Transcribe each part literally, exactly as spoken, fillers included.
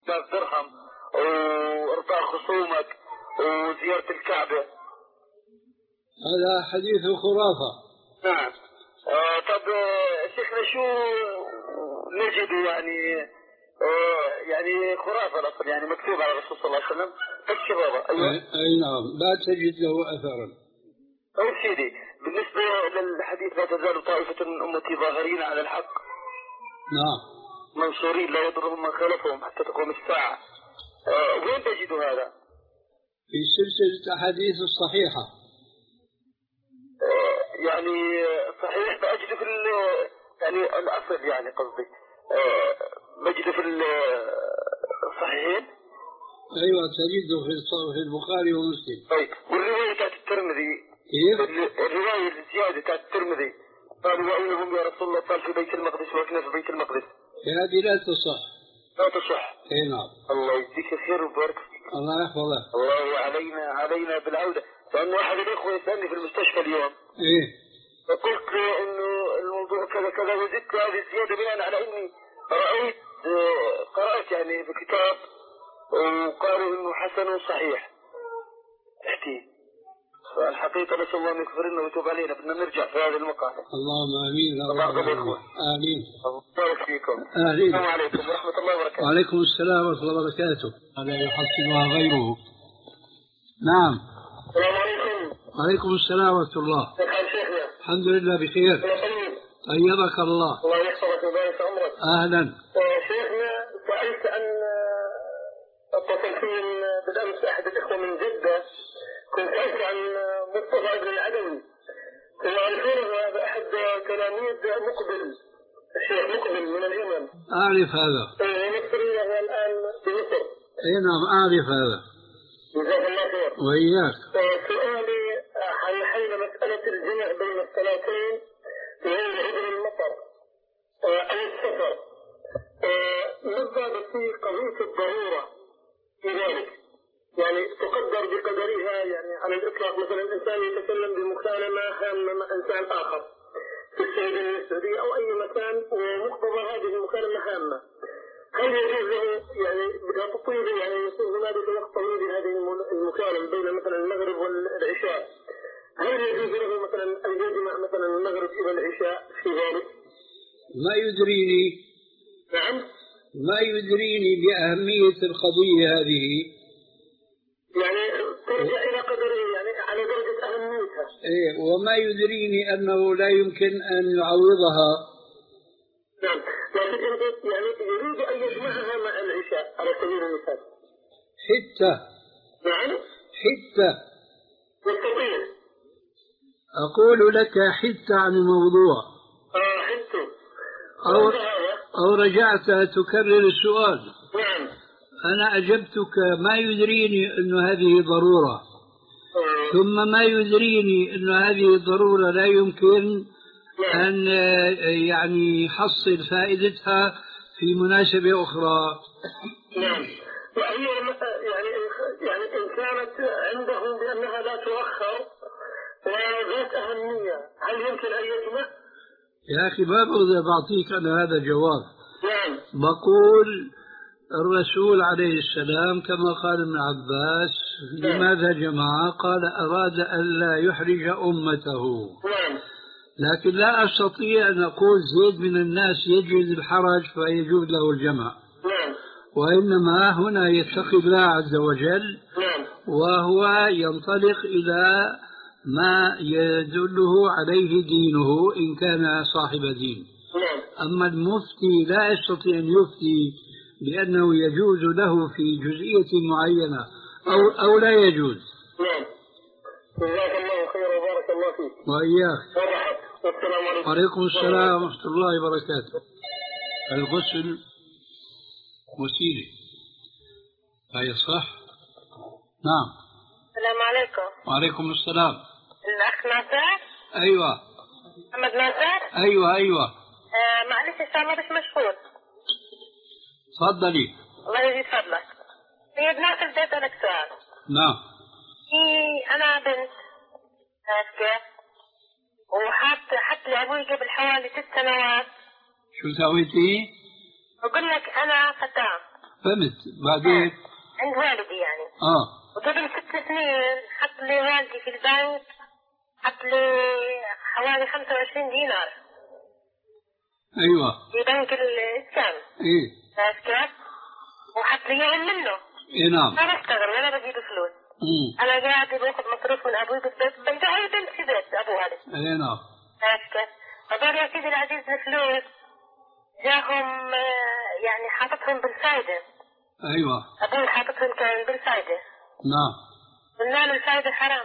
آلاف درهم وإرضاء خصومك وزيارة الكعبة. هذا حديث خرافة. نعم. آه طب آه شيخنا شو نجد يعني آه يعني خرافة الأصل يعني مكتوب على الرسول صلى الله عليه وسلم الشبابة. أيوة. أي نعم لا تجد له أثرا. طيب سيدي بالنسبة للحديث لا تزال طائفة من أمتي ظاهرين على الحق نعم منصورين لا يضرهم من خلفهم حتى تقوم الساعة. آه وين تجد هذا؟ في سلسلة الأحاديث الصحيحة. آه يعني صحيح بأجد في يعني الأصل يعني قصدي آه بجد في الصحيحين. أيوة تجده في البخاري ومسلم. طيب والرواية بتاعت الترمذي كيف؟ الرواية الزيادة بتاعت الترمذي قالوا وإنهم يا رسول الله قال في بيت المقدس وإحنا في بيت المقدس. هذه لا تصح. لا تصح. اي نعم. الله يجزيك الخير ويبارك فيك. الله يحفظك. الله علينا علينا بالعودة. لأنه أحد الأخوة يسألني في المستشفى اليوم. إيه. فقلت له إنه الموضوع كذا كذا وزدت هذه الزيادة بناء على إني رأيت قرأت يعني في كتاب وقالوا إنه حسن وصحيح. تحتي. فالحقيقة نسأل الله أن يغفر لنا ويتوب علينا بدنا نرجع في هذه المقاطع. اللهم آمين. اللهم آمين. بارك فيكم. آمين. السلام عليكم ورحمة الله وبركاته. وعليكم السلام ورحمة الله وبركاته. هذا يحصلها غيره. نعم. السلام عليكم. وعليكم السلام ورحمة الله. كيف حال شيخنا؟ الحمد لله بخير. طيبك الله. الله يحفظك ويبارك عمرك. أهلا. شيخنا سألت عن التصنيفين بالأمس أحد الإخوة من جدة كنت أسأل عن مصطفى بن العدوي. تعرفونه هذا أحد تلاميذ مقبل الشيخ مقبل من اليمن. أعرف هذا. مصري وهو الآن في مصر. أي نعم أعرف هذا. جزاك الله خير. وإياك. سؤالي هل حل مسألة الجمع بين الصلاتين غير عذر المطر أو السفر ماذا في قضية الضرورة في ذلك؟ يعني تقدر بقدرها يعني على الإطلاق مثلا الإنسان يتكلم بمكالمة هامة مع إنسان آخر في السعودية السعودية أو أي مكان ومقتضى هذه المكالمة هامة هل يجوز له يعني بدها تطويل يعني يكون هنالك وقت طويل لهذه المكالمة بين مثلا المغرب والعشاء هل يجوز له مثلا أن يجمع مثلا المغرب إلى العشاء في ذلك؟ ما يدريني. نعم. ما يدريني بأهمية القضية هذه. يعني ترجع إلى قدره يعني على درجة أهميتها. إيه وما يدريني أنه لا يمكن أن يعوضها. نعم لكن يعني يريد أن يجمعها مع العشاء على سبيل المثال. حتى. نعم. حتى. يستطيع. أقول لك حتى عن الموضوع. آه حتى. أو, أو رجعت تكرر السؤال. نعم. أنا أجبتك ما يدريني أن هذه ضرورة. آه. ثم ما يدريني أن هذه الضرورة لا يمكن نعم. أن يعني يحصل فائدتها في مناسبة أخرى. نعم. وهي يعني يعني إن كانت عنده بأنها لا تؤخر وذات أهمية هل يمكن أن يجمع؟ يا أخي ما بقدر بعطيك أنا هذا جواب. نعم. بقول الرسول عليه السلام كما قال ابن عباس لماذا جمع؟ قال أراد أن لا يحرج أمته. نعم. لكن لا أستطيع أن أقول زيد من الناس يجوز الحرج فيجوز له الجمع. نعم. وإنما هنا يتقي الله عز وجل. نعم. وهو ينطلق إلى ما يدله عليه دينه إن كان صاحب دين. نعم. أما المفتي لا يستطيع أن يفتي بأنه يجوز له في جزئية معينة أو, أو لا يجوز. نعم. جزاك الله خير وبارك الله فيك. وإياك. والسلام عليكم. وعليكم السلام ورحمة الله وبركاته. الغسل وسيلة هاي صح؟ نعم. السلام عليكم. وعليكم السلام. الأخ ناصر؟ أيوة. محمد ناصر؟ أيوة أيوة. آه معلش الساعة مش مشغول. تفضلي. الله يزيد فضلك. سيد ناصر بدي أسألك سؤال. نعم. في أنا بنت هيك وحط حط لي أبوي قبل حوالي ست سنوات. شو سويتي؟ بقول لك أنا فتاة فهمت. بعدين عند والدي يعني. اه وقبل ست سنين حط لي والدي في البنك، حط لي حوالي خمسة وعشرين دينار ايوه في بنك الإسكان. ايه عرفت كيف؟ وحط لي اياهم منه. ايه نعم. ما بشتغل ولا بجيب فلوس. مم. انا قاعده باخذ مصروف من ابوي بالبيت، بنت هاي بنت في بيت ابوها لسه. ايه نعم. عرفت كيف؟ هذول يا سيدي العزيز الفلوس جاهم آه، يعني حاططهم بالفايدة. ايوه ابوي حاططهم كان بالفايدة. نعم. قلنا له الفايدة حرام.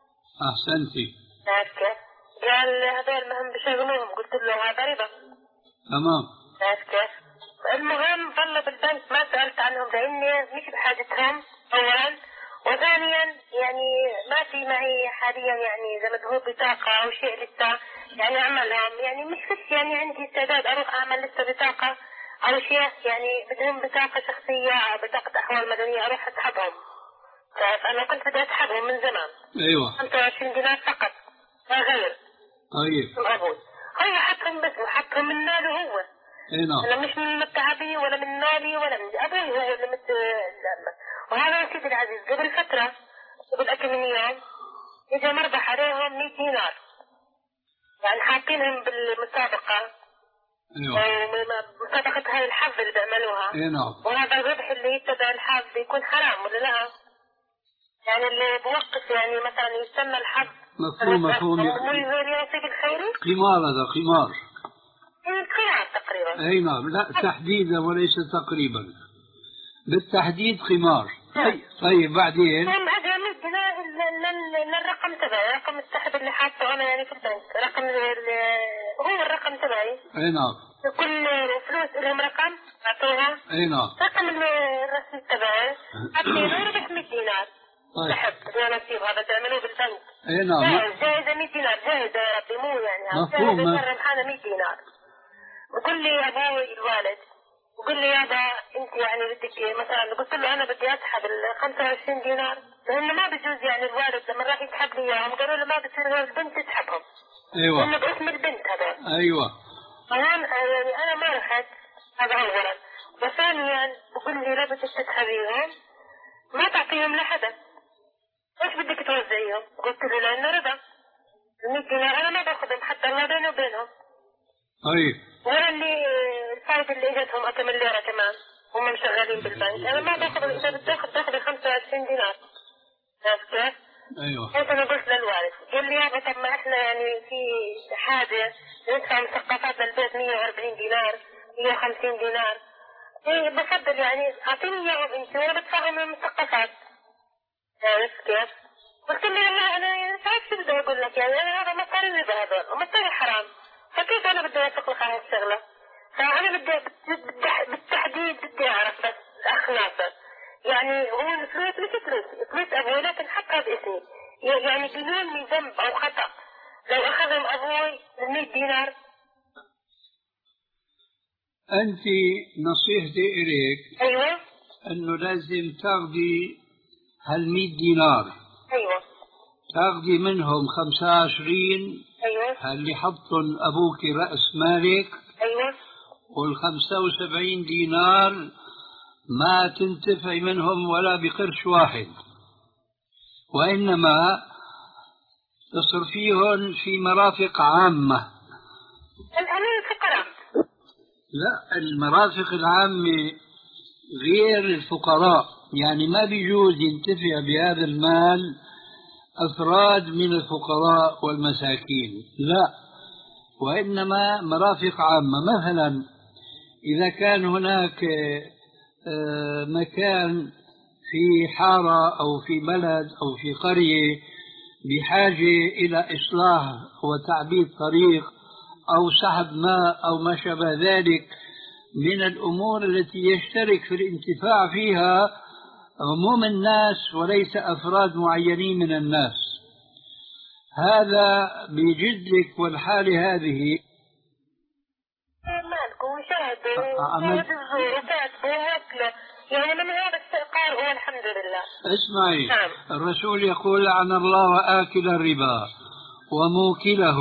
احسنتي. عرفت كيف؟ قال هذول ما هم بيشغلوهم، قلت له هذا ربا. تمام. عرفت كيف؟ المهم ظلوا بالبنك، ما سألت عنهم لاني مش بحاجتهم اولا، وثانيا يعني ما في معي حاليا يعني زي ما هو بطاقة او شيء لسه يعني اعملهم، يعني مش فيش يعني عندي استعداد اروح اعمل لسه بطاقة او شيء، يعني بدهم بطاقة شخصية او بطاقة احوال مدنية اروح اسحبهم. فانا كنت بدي اسحبهم من زمان. ايوه خمسة وعشرين دينار فقط لا غير. طيب. من ابوي هو حطهم بس وحطهم من ماله هو. اي نعم. انا مش من متعبي ولا من مالي ولا من ابوي، هو اللي مت... وهذا يا سيدي العزيز قبل فترة، قبل أكثر من يوم اجى مربح عليهم مئة دينار، يعني حاطينهم بالمسابقة. ايوه مسابقة هاي الحظ اللي بيعملوها. اي نعم. وهذا الربح اللي يتبع الحظ بيكون حرام ولا لا؟ يعني اللي بوقف يعني مثلا يستنى الحظ. مفهوم مفهوم. يصيب الخيري. قمار، هذا قمار. قمار تقريبا. اي نعم. لا تحديدا وليس تقريبا، بالتحديد قمار. طيب, طيب بعدين المهم هذا مئة دينار للرقم تبعي، رقم السحب اللي حاطه انا يعني في البنك، رقم هو الرقم تبعي. اي نعم. كل فلوس لهم رقم اعطوها. اي نعم. رقم الرصيد تبعي حاطينه ربح مئة دينار. طيب. سحب يا نصيب هذا تعملوا بالبنك. اي نعم. جاهزة مئة دينار، جاهزة يا ربي مو يعني مفهوم. جاهزة ربحانة مئة دينار. وقل لي يا ابوي الوالد، وقل لي يابا انت يعني بدك مثلا، قلت له انا بدي اسحب ال خمسة وعشرين دينار لانه ما بجوز يعني الوالد لما راح يسحب لي اياهم قالوا له ما بتصير البنت تسحبهم. ايوه لانه باسم البنت هذا. ايوه. الان يعني انا ما رحت، هذا اولا. وثانيا بقول لي لا بدك تسحبيهم ما تعطيهم لحدا، ايش بدك توزعيهم؟ قلت له لانه ربا، ال مئة دينار انا ما باخذهم حتى الله بيني وبينهم. طيب. ولا اللي الفائدة اللي اجتهم أكمل ليرة كمان هم مشغلين بالبنك، أنا ما باخذ، إذا بتاخذ تاخذ خمسة وعشرين دينار. عرفت كيف؟ أيوه. حيث أنا قلت للوالد، قال لي يابا طب ما إحنا يعني في حاجة ندفع مثقفات للبيت مئة وأربعين دينار مئة وخمسين دينار، إيه بفضل يعني أعطيني إياهم أنت وأنا بدفعهم من المثقفات. عرفت كيف؟ قلت له والله أنا يعني مش عارف شو بدي أقول لك، يعني أنا هذا مصاري ربا هذول ومصاري حرام، فكيف أنا بدي أوثق لك على الشغلة؟ فأنا بدي بالتحديد بدي أعرف بس أخ ناصر، يعني هو الفلوس مش فلوس، فلوس أبوي لكن حطها باسمي، يعني بدون من ذنب أو خطأ لو أخذهم أبوي مئة دينار. أنت نصيحتي إليك أيوة أنه لازم تاخذي هالمئة دينار. أيوة. تاخذي منهم خمسة وعشرين. أيوة. اللي حطهم أبوك رأس مالك. أيوة. والخمسة وسبعين دينار ما تنتفعي منهم ولا بقرش واحد، وإنما تصرفيهم في مرافق عامة. الأمين الفقراء. لا، المرافق العامة غير الفقراء، يعني ما بيجوز ينتفع بهذا المال أفراد من الفقراء والمساكين، لا، وإنما مرافق عامة. مثلا إذا كان هناك مكان في حارة أو في بلد أو في قرية بحاجة إلى إصلاح وتعبيد طريق أو سحب ماء أو ما شابه ذلك من الأمور التي يشترك في الانتفاع فيها عموم الناس وليس أفراد معينين من الناس، هذا بيجد لك. والحالة هذه عمل يعني من هذا استقرار هو الحمد لله. اسمعي نعم. الرسول يقول لعن الله آكل الربا وموكله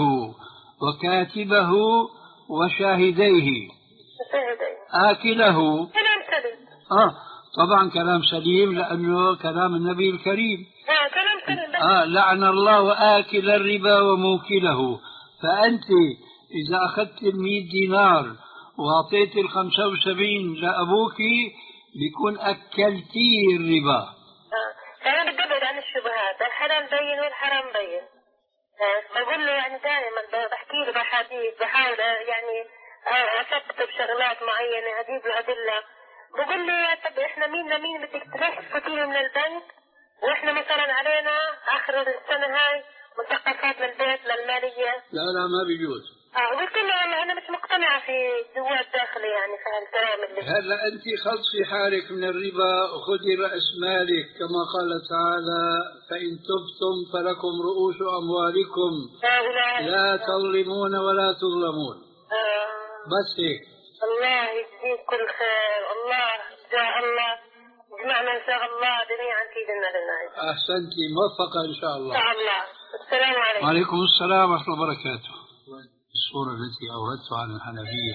وكاتبه وشاهديه. آكله آه طبعا كلام سليم لأنه كلام النبي الكريم. آه كلام سليم. آه لعن الله آكل الربا وموكله. فأنت إذا أخذت المئة دينار وأعطيت الخمسة وسبعين لأبوك بيكون أكلتيه الربا. آه فأنا بدي أبعد عن الشبهات، الحلال بين والحرام بين. آه بقول له يعني دائما بحكي له بحديث، بحاول يعني أثبت بشغلات معينة، أجيب له أدلة. بقول لي طب إحنا مين لمين بدك تفوتيه من البنك وإحنا مثلا علينا آخر السنة هاي منتقصات للبيت للمالية؟ لا لا ما بيجوز. اه قلت له أنا مش مقتنعة في جوات داخلي يعني في هالكلام اللي هلا أنت خلصي حالك من الربا وخذي رأس مالك كما قال تعالى فإن تبتم فلكم رؤوس أموالكم لا تظلمون ولا تظلمون. آه. بس هيك. الله يجزيك كل خير. الله إن شاء الله جمعنا إن شاء الله جميعا في جنة النعيم. أحسنتي موفقة إن شاء الله. إن شاء الله. السلام عليكم. وعليكم السلام ورحمة الله وبركاته. الصورة التي أوردتها عن الحنفية.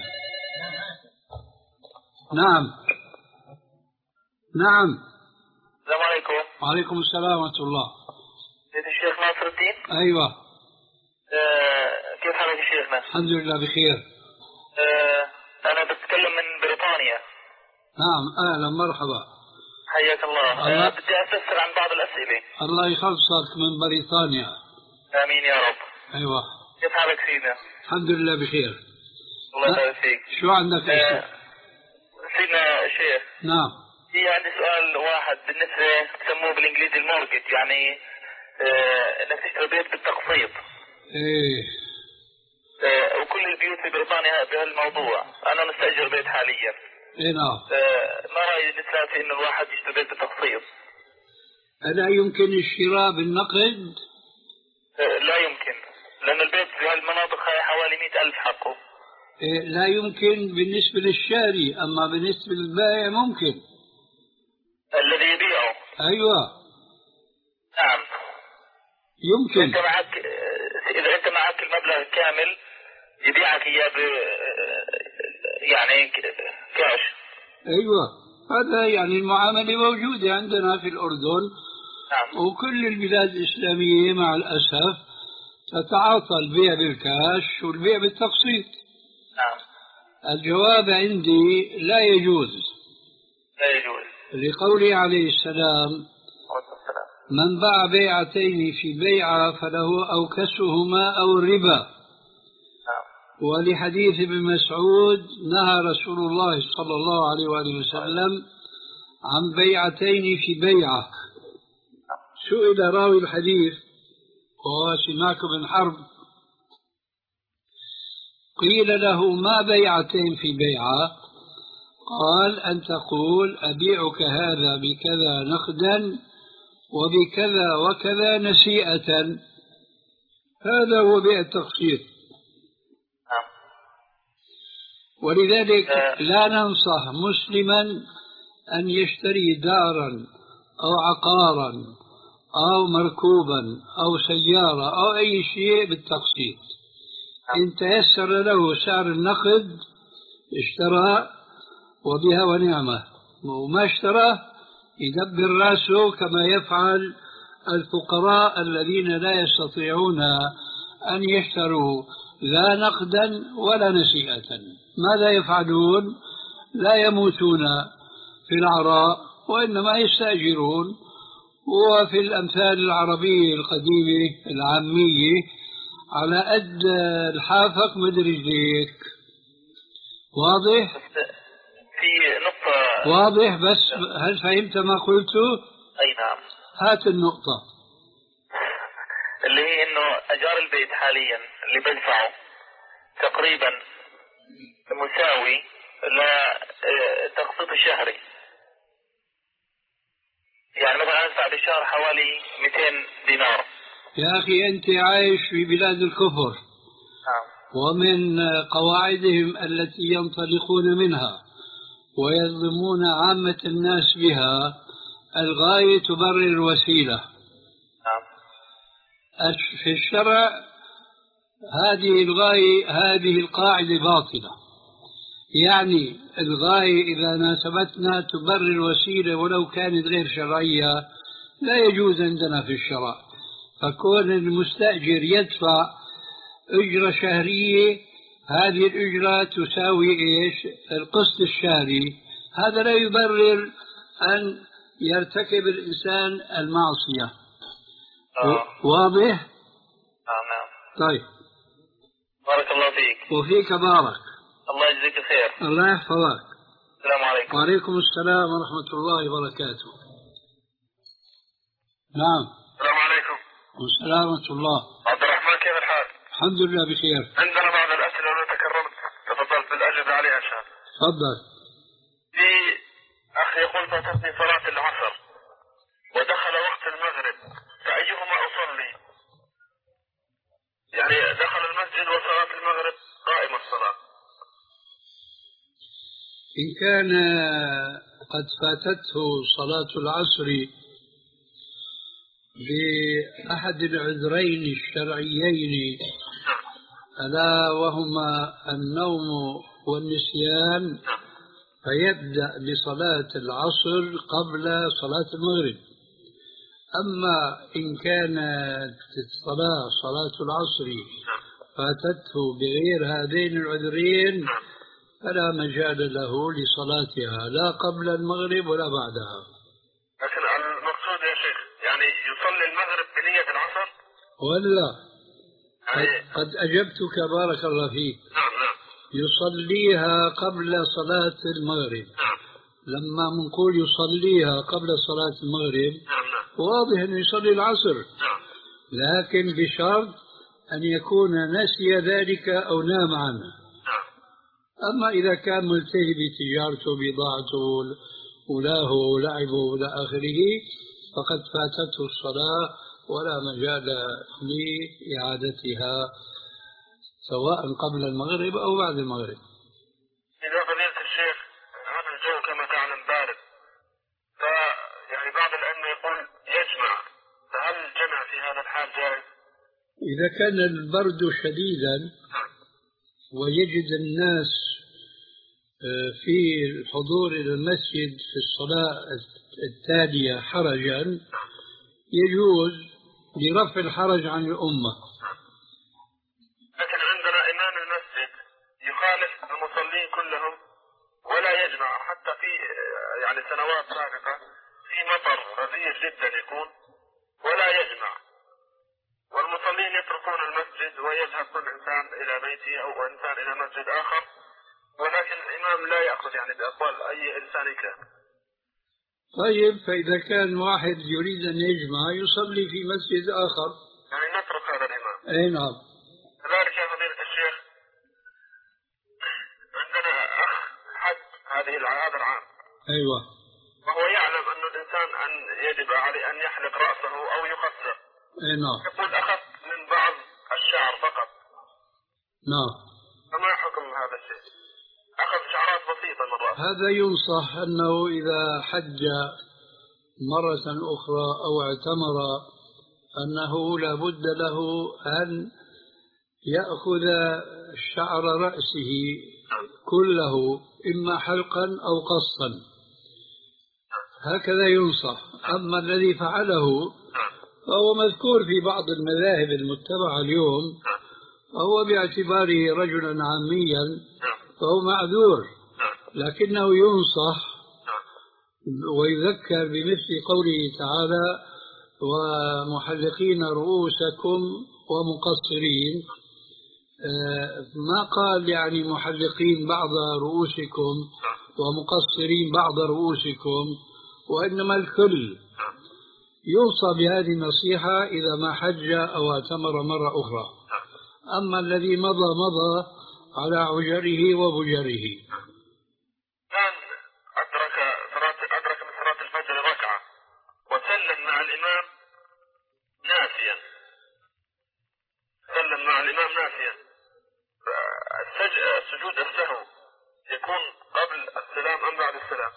نعم نعم. السلام عليكم. وعليكم السلام ورحمة الله. سيد الشيخ ناصر الدين. أيوة. آه كيف حالك يا شيخنا؟ الحمد لله بخير. آه أنا بتكلم من بريطانيا. نعم أهلا مرحبا. حياك الله. الله. آه بدي أستفسر عن بعض الأسئلة. الله يخلصك من بريطانيا. آمين يا رب. أيوة. كيف حالك سيدنا؟ الحمد لله بخير. الله يبارك فيك. شو عندك آه اسم؟ سيدنا الشيخ. نعم. في عندي سؤال واحد بالنسبة بسموه بالإنجليزي المورجج، يعني آه إنك تشتري بيت بالتقسيط. إيه. آه وكل البيوت في بريطانيا بهالموضوع. أنا مستأجر بيت حاليا. إيه نعم. آه ما رأي الإسلام في إنه الواحد يشتري بيت بالتقسيط؟ ألا يمكن الشراء بالنقد؟ آه لا يمكن، لأن البيت في هالمناطق هاي حوالي مئة ألف حقه. إيه لا يمكن بالنسبة للشاري، أما بالنسبة للبائع ممكن. الذي يبيعه. أيوة. نعم. يمكن. أنت معك، إذا أنت معك المبلغ الكامل يبيعك إياه ب يعني كاش. أيوة هذا يعني المعاملة موجودة عندنا في الأردن. نعم. وكل البلاد الإسلامية مع الأسف تتعاطى البيع بالكاش والبيع بالتقسيط. نعم. الجواب عندي لا يجوز. لا يجوز. لقوله عليه السلام من باع بيعتين في بيعة فله أوكسهما أو الربا. نعم. ولحديث ابن مسعود نهى رسول الله صلى الله عليه وآله وسلم عن بيعتين في بيعة. سئل راوي الحديث وهو سماك بن حرب قيل له ما بيعتين في بيعة؟ قال أن تقول أبيعك هذا بكذا نقدا وبكذا وكذا نسيئة. هذا هو بيع التقسيط. ولذلك لا ننصح مسلما أن يشتري دارا أو عقارا أو مركوبا أو سيارة أو أي شيء بالتقسيط. إن تيسر له سعر النقد اشترى وبها ونعمة، وما اشترى يدبر راسه كما يفعل الفقراء الذين لا يستطيعون أن يشتروا لا نقدا ولا نسيئة. ماذا يفعلون؟ لا يموتون في العراء وإنما يستأجرون. وفي الأمثال العربية القديمة العامية على قد الحافك مد رجليك. واضح؟ في نقطة. واضح بس هل فهمت ما قلته؟ أي نعم. هات النقطة. اللي هي إنه أجار البيت حاليا اللي بدفعه تقريبا مساوي لتقسيط الشهري. يعني مثلا أدفع بالشهر حوالي مئتين دينار. يا أخي أنت عايش في بلاد الكفر. نعم. ومن قواعدهم التي ينطلقون منها ويظلمون عامة الناس بها الغاية تبرر الوسيلة. نعم. في الشرع هذه الغاية هذه القاعدة باطلة. يعني الغاية إذا ناسبتنا تبرر الوسيلة ولو كانت غير شرعية لا يجوز عندنا في الشرع. فكون المستأجر يدفع أجرة شهرية، هذه الأجرة تساوي إيش؟ القسط الشهري، هذا لا يبرر أن يرتكب الإنسان المعصية. آه. واضح؟ آه نعم. طيب، بارك الله فيك. وفيك بارك. الله يجزيك الخير. الله يحفظك. السلام عليكم. وعليكم السلام ورحمة الله وبركاته. نعم. السلام عليكم. والسلام ورحمة الله. عبد الرحمن، كيف الحال؟ الحمد لله بخير. عندنا بعض الأسئلة لو تكرمت تفضلت بالأجوبة عليها إن شاء الله. تفضل. في أخ يقول فاتتني صلاة العصر ودخل وقت المغرب، فأيهما أصلي؟ يعني دخل المسجد وصلاة المغرب قائمة الصلاة. إن كان قد فاتته صلاة العصر بأحد العذرين الشرعيين ألا وهما النوم والنسيان، فيبدأ بصلاة العصر قبل صلاة المغرب. أما إن كانت الصلاة صلاة العصر فاتته بغير هذين العذرين فلا مجال له لصلاتها لا قبل المغرب ولا بعدها. لكن المقصود يا شيخ يعني يصلي المغرب بنية العصر ولا يعني... قد أجبتك بارك الله فيك. نعم نعم. يصليها قبل صلاة المغرب. نعم. لما منقول يصليها قبل صلاة المغرب نعم نعم. واضح أنه يصلي العصر. نعم. لكن بشرط أن يكون نسي ذلك أو نام عنه. نعم. أما إذا كان ملتهي بتجارته بضاعته ولاه ولعبه وإلى آخره فقد فاتته الصلاة ولا مجال لإعادتها سواء قبل المغرب أو بعد المغرب. إذا فضيلة الشيخ هذا الجو كما تعلم بارد، فيعني بعض العلم يقول يجمع، فهل الجمع في هذا الحال جائز؟ إذا كان البرد شديدا ويجد الناس في الحضور إلى المسجد في الصلاة التالية حرجا يجوز لرفع الحرج عن الأمة. لكن عندنا إمام المسجد يخالف المصلين كلهم ولا يجمع، حتى في يعني سنوات سابقة في مطر غزير جدا يكون ولا يجمع، والمصلين يتركون المسجد ويذهب كل إنسان إلى بيته أو إنسان إلى مسجد آخر، ولكن الإمام لا يأخذ يعني بأقوال أي إنسان كان. طيب، فإذا كان واحد يريد أن يجمع يصلي في مسجد آخر يعني نترك هذا الإمام. أي نعم. كذلك يا فضيلة الشيخ عندنا أخ حج هذه هذا العام. أيوة. وهو يعلم أن الإنسان أن يجب عليه أن يحلق رأسه أو يقصر. أي نعم. يقول أخذ من بعض الشعر فقط. نعم. فما حكم هذا الشيء؟ أخذ شعرات بسيطة من رأسه. هذا ينصح أنه إذا حج مرة أخرى أو اعتمر أنه لا بد له أن يأخذ شعر رأسه كله إما حلقا أو قصا، هكذا ينصح. أما الذي فعله فهو مذكور في بعض المذاهب المتبعة اليوم، فهو باعتباره رجلا عاميا فهو معذور، لكنه ينصح ويذكر بمثل قوله تعالى ومحلقين رؤوسكم ومقصرين. ما قال يعني محلقين بعض رؤوسكم ومقصرين بعض رؤوسكم، وإنما الكل. يوصى بهذه النصيحة إذا ما حج أو اعتمر مرة أخرى. أما الذي مضى مضى على عجره وبجره. كان أدرك أدرك من صلاة الفجر ركعة وسلم مع الإمام ناسيا، سلم مع الإمام ناسيا، السجود السهو يكون قبل السلام أم بعد السلام؟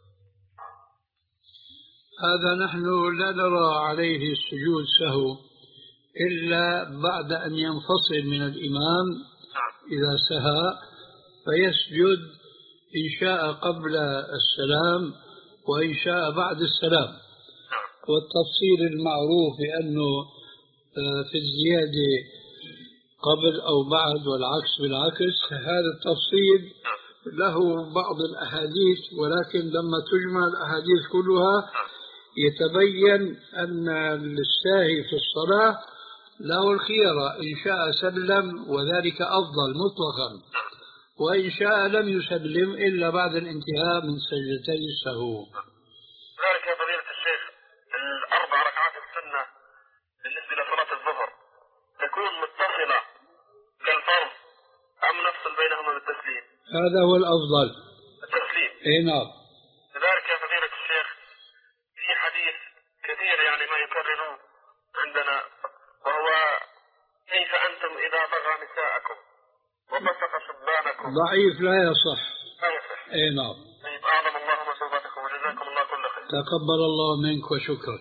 هذا نحن لا نرى عليه السجود سهو إلا بعد أن ينفصل من الإمام إذا سهى، فيسجد إن شاء قبل السلام وإن شاء بعد السلام. والتفصيل المعروف بأنه في الزيادة قبل أو بعد والعكس بالعكس، هذا التفصيل له بعض الأحاديث، ولكن لما تجمع الأحاديث كلها يتبين أن الساهي في الصلاة له الخيرة، إن شاء سلم وذلك أفضل مطلقا، وإن شاء لم يسلم إلا بعد الانتهاء من سجدتي السهو. ذلك يا فضيلة الشيخ الأربع ركعات السنة بالنسبة لصلاة الظهر تكون متصلة كالفرض أم نفصل بينهما بالتسليم؟ هذا هو الأفضل، التسليم. إيه نعم. لذلك يا فضيلة الشيخ في حديث كثير يعني ما يكرروه عندنا، وهو كيف أنتم إذا طغى نساءكم وفسق شبانكم. ضعيف لا يصح. لا يصح. إيه نعم. طيب أعظم الله مثوبتكم وجزاكم الله كل خير. تقبل الله منك وشكرا.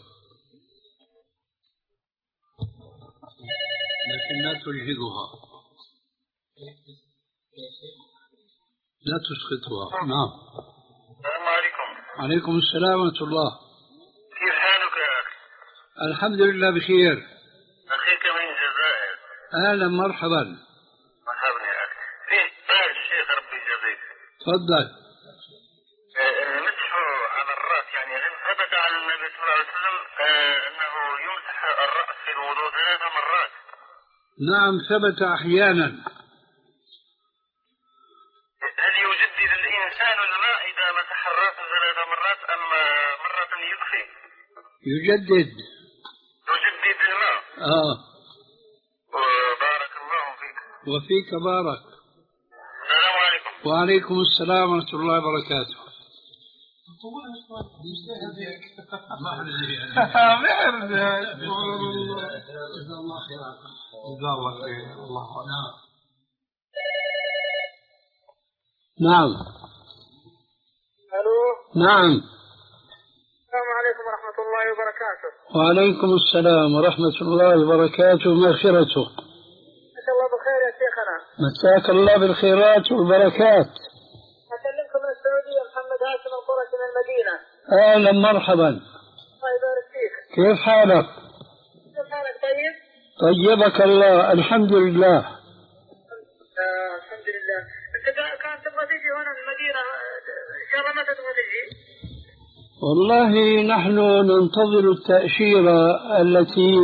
لكن لا تجهدها، لا تسقطها. نعم. السلام عليكم. عليكم السلام ورحمة الله. كيف حالك يا أخي؟ الحمد لله بخير. أخيك من الجزائر. أهلا مرحبا. مرحبا يا أخي. في سؤال الشيخ ربي يجزيك. تفضل. المسح على الرأس، يعني هل ثبت عن النبي صلى الله عليه وسلم أنه يمسح الرأس في الوضوء ثلاث مرات؟ نعم ثبت أحيانا. هل يجدد الإنسان الماء إذا مسح الرأس ثلاث مرات أم مرة يكفي؟ يجدد. يجدد الماء. آه. بارك الله فيك. وفيك بارك. السلام عليكم. وعليكم السلام ورحمة الله وبركاته. نعم. الو. نعم. السلام عليكم ورحمة الله وبركاته. وعليكم السلام ورحمة الله وبركاته. مغفرته. مساك الله بالخير يا شيخنا. مساك الله بالخيرات والبركات. أكلمكم من السعودية، محمد هاشم القرشي من المدينة. أهلا مرحبا. الله يبارك فيك. كيف حالك؟ كيف حالك؟ طيب؟ طيبك الله الحمد لله. آه الحمد لله. أنت كانت تبغى تجي هنا من المدينة، إن شاء الله متى تبغى تجي؟ والله نحن ننتظر التأشيرة التي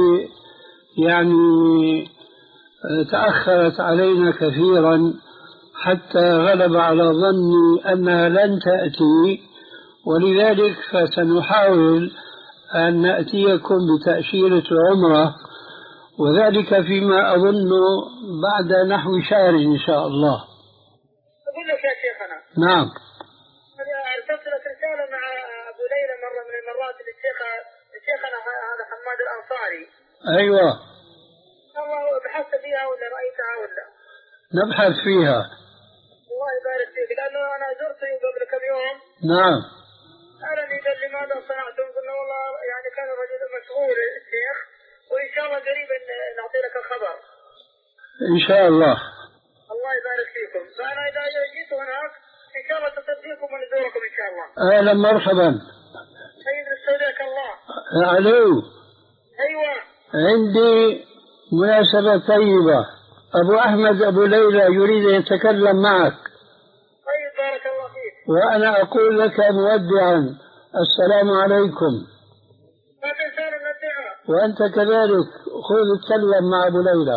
يعني تأخرت علينا كثيرا حتى غلب على ظني أنها لن تأتي، ولذلك فسنحاول أن نأتيكم بتأشيرة العمرة، وذلك فيما أظن بعد نحو شهر إن شاء الله. أقول لك يا شيخنا. نعم. أرسلت لك رسالة مع أبو ليلى مرة من المرات للشيخ شيخنا هذا حماد الأنصاري. أيوة. الله بحثت فيها ولا رأيتها ولا؟ نبحث فيها. الله يبارك فيك، لأنه أنا زرته قبل كم يوم. نعم. سألني قال لماذا صنعتم؟ قلنا والله يعني كان الرجل مشغول الشيخ، وإن شاء الله قريبا نعطي لك الخبر. إن شاء الله. الله يبارك فيكم. فأنا إذا جيت هناك إن شاء الله تصدقكم ونزوركم إن شاء الله. أهلا مرحبا. سيد استودعك الله. علو. أيوة. عندي مناسبة طيبة، أبو أحمد أبو ليلى يريد أن يتكلم معك. طيب بارك الله فيك. وأنا أقول لك مودعا السلام عليكم. ما تنسانا الدعاء. وأنت كذلك خذ اتكلم مع أبو ليلى.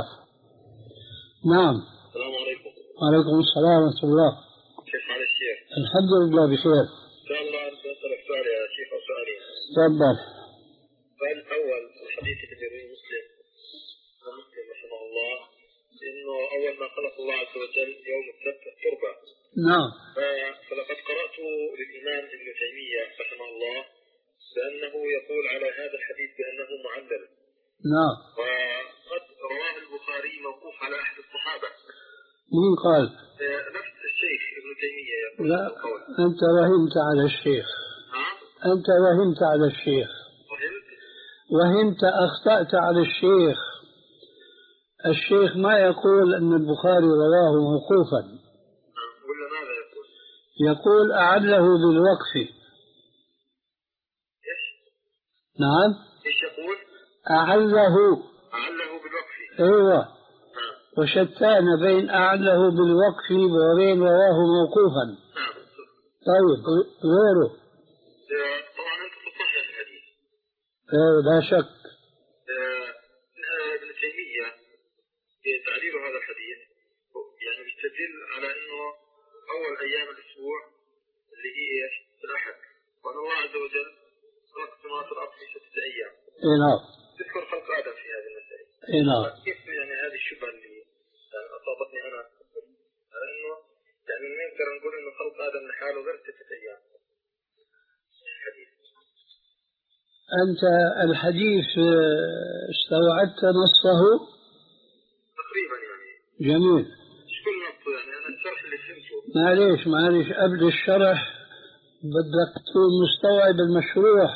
نعم. السلام عليكم. وعليكم السلام ورحمة الله. كيف حال الشيخ؟ الحمد لله بخير. إن شاء الله أسألك سؤال يا شيخ أو سؤالين. تفضل. السؤال الأول الحديث الذي رواه مسلم مسلم رحمه الله، إنه أول ما خلق الله عز وجل يوم السبت التربة. نعم. فلقد قرأت للإمام ابن تيمية رحمه الله بأنه يقول على هذا الحديث بأنه معلل. نعم. وقد رواه البخاري موقوف على أحد الصحابة. مين قال؟ نفس الشيخ ابن تيمية يقول. لا أنت وهمت على الشيخ. ها؟ أنت وهمت على الشيخ. وهمت؟ وهمت أخطأت على الشيخ. الشيخ ما يقول أن البخاري رواه موقوفا. ولا ماذا يقول؟ يقول أعله بالوقف. إيش؟ نعم. إيش يقول؟ أعله. أعله بالوقف. أيوة. آه. وشتان بين أعله بالوقف وبين رواه موقوفا. نعم. طيب غيره. طبعا أنت تصحح الحديث. أيوة لا شك. ابن تيمية تعليل هذا الحديث يعني بيستدل على أنه أول أيام الأسبوع اللي هي إيش؟ الأحد، وأن الله عز وجل خلق السماوات والأرض في ستة أيام. إيه نعم. تذكر خلق آدم في هذه المسألة. إيه نعم. كيف يعني هذه الشبهة اللي يعني أصابتني أنا على أنه يعني نقدر نقول أنه خلق آدم لحاله غير ستة أيام. الحديث. أنت الحديث استوعبت نصه؟ تقريبا يعني. جميل. ايش كل نصه يعني أنا الشرح اللي فهمته. معليش معليش قبل الشرح بدك تكون مستوعب المشروع.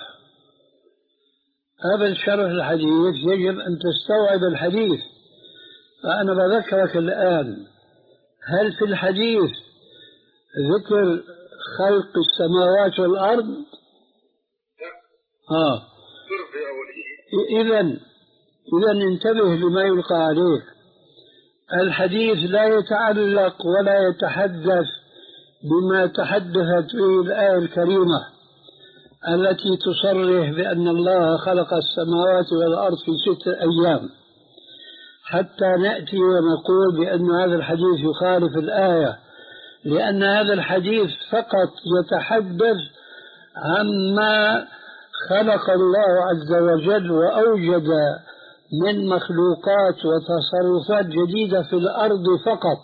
قبل شرح الحديث يجب أن تستوعب الحديث. فأنا بذكرك الآن، هل في الحديث ذكر خلق السماوات والأرض؟ لا. آه. إذا إذا انتبه لما يلقى عليك. الحديث لا يتعلق ولا يتحدث بما تحدثت به الآية الكريمة التي تصرح بأن الله خلق السماوات والأرض في ستة أيام، حتى نأتي ونقول بأن هذا الحديث يخالف الآية، لأن هذا الحديث فقط يتحدث عما خلق الله عز وجل وأوجد من مخلوقات وتصرفات جديدة في الأرض فقط،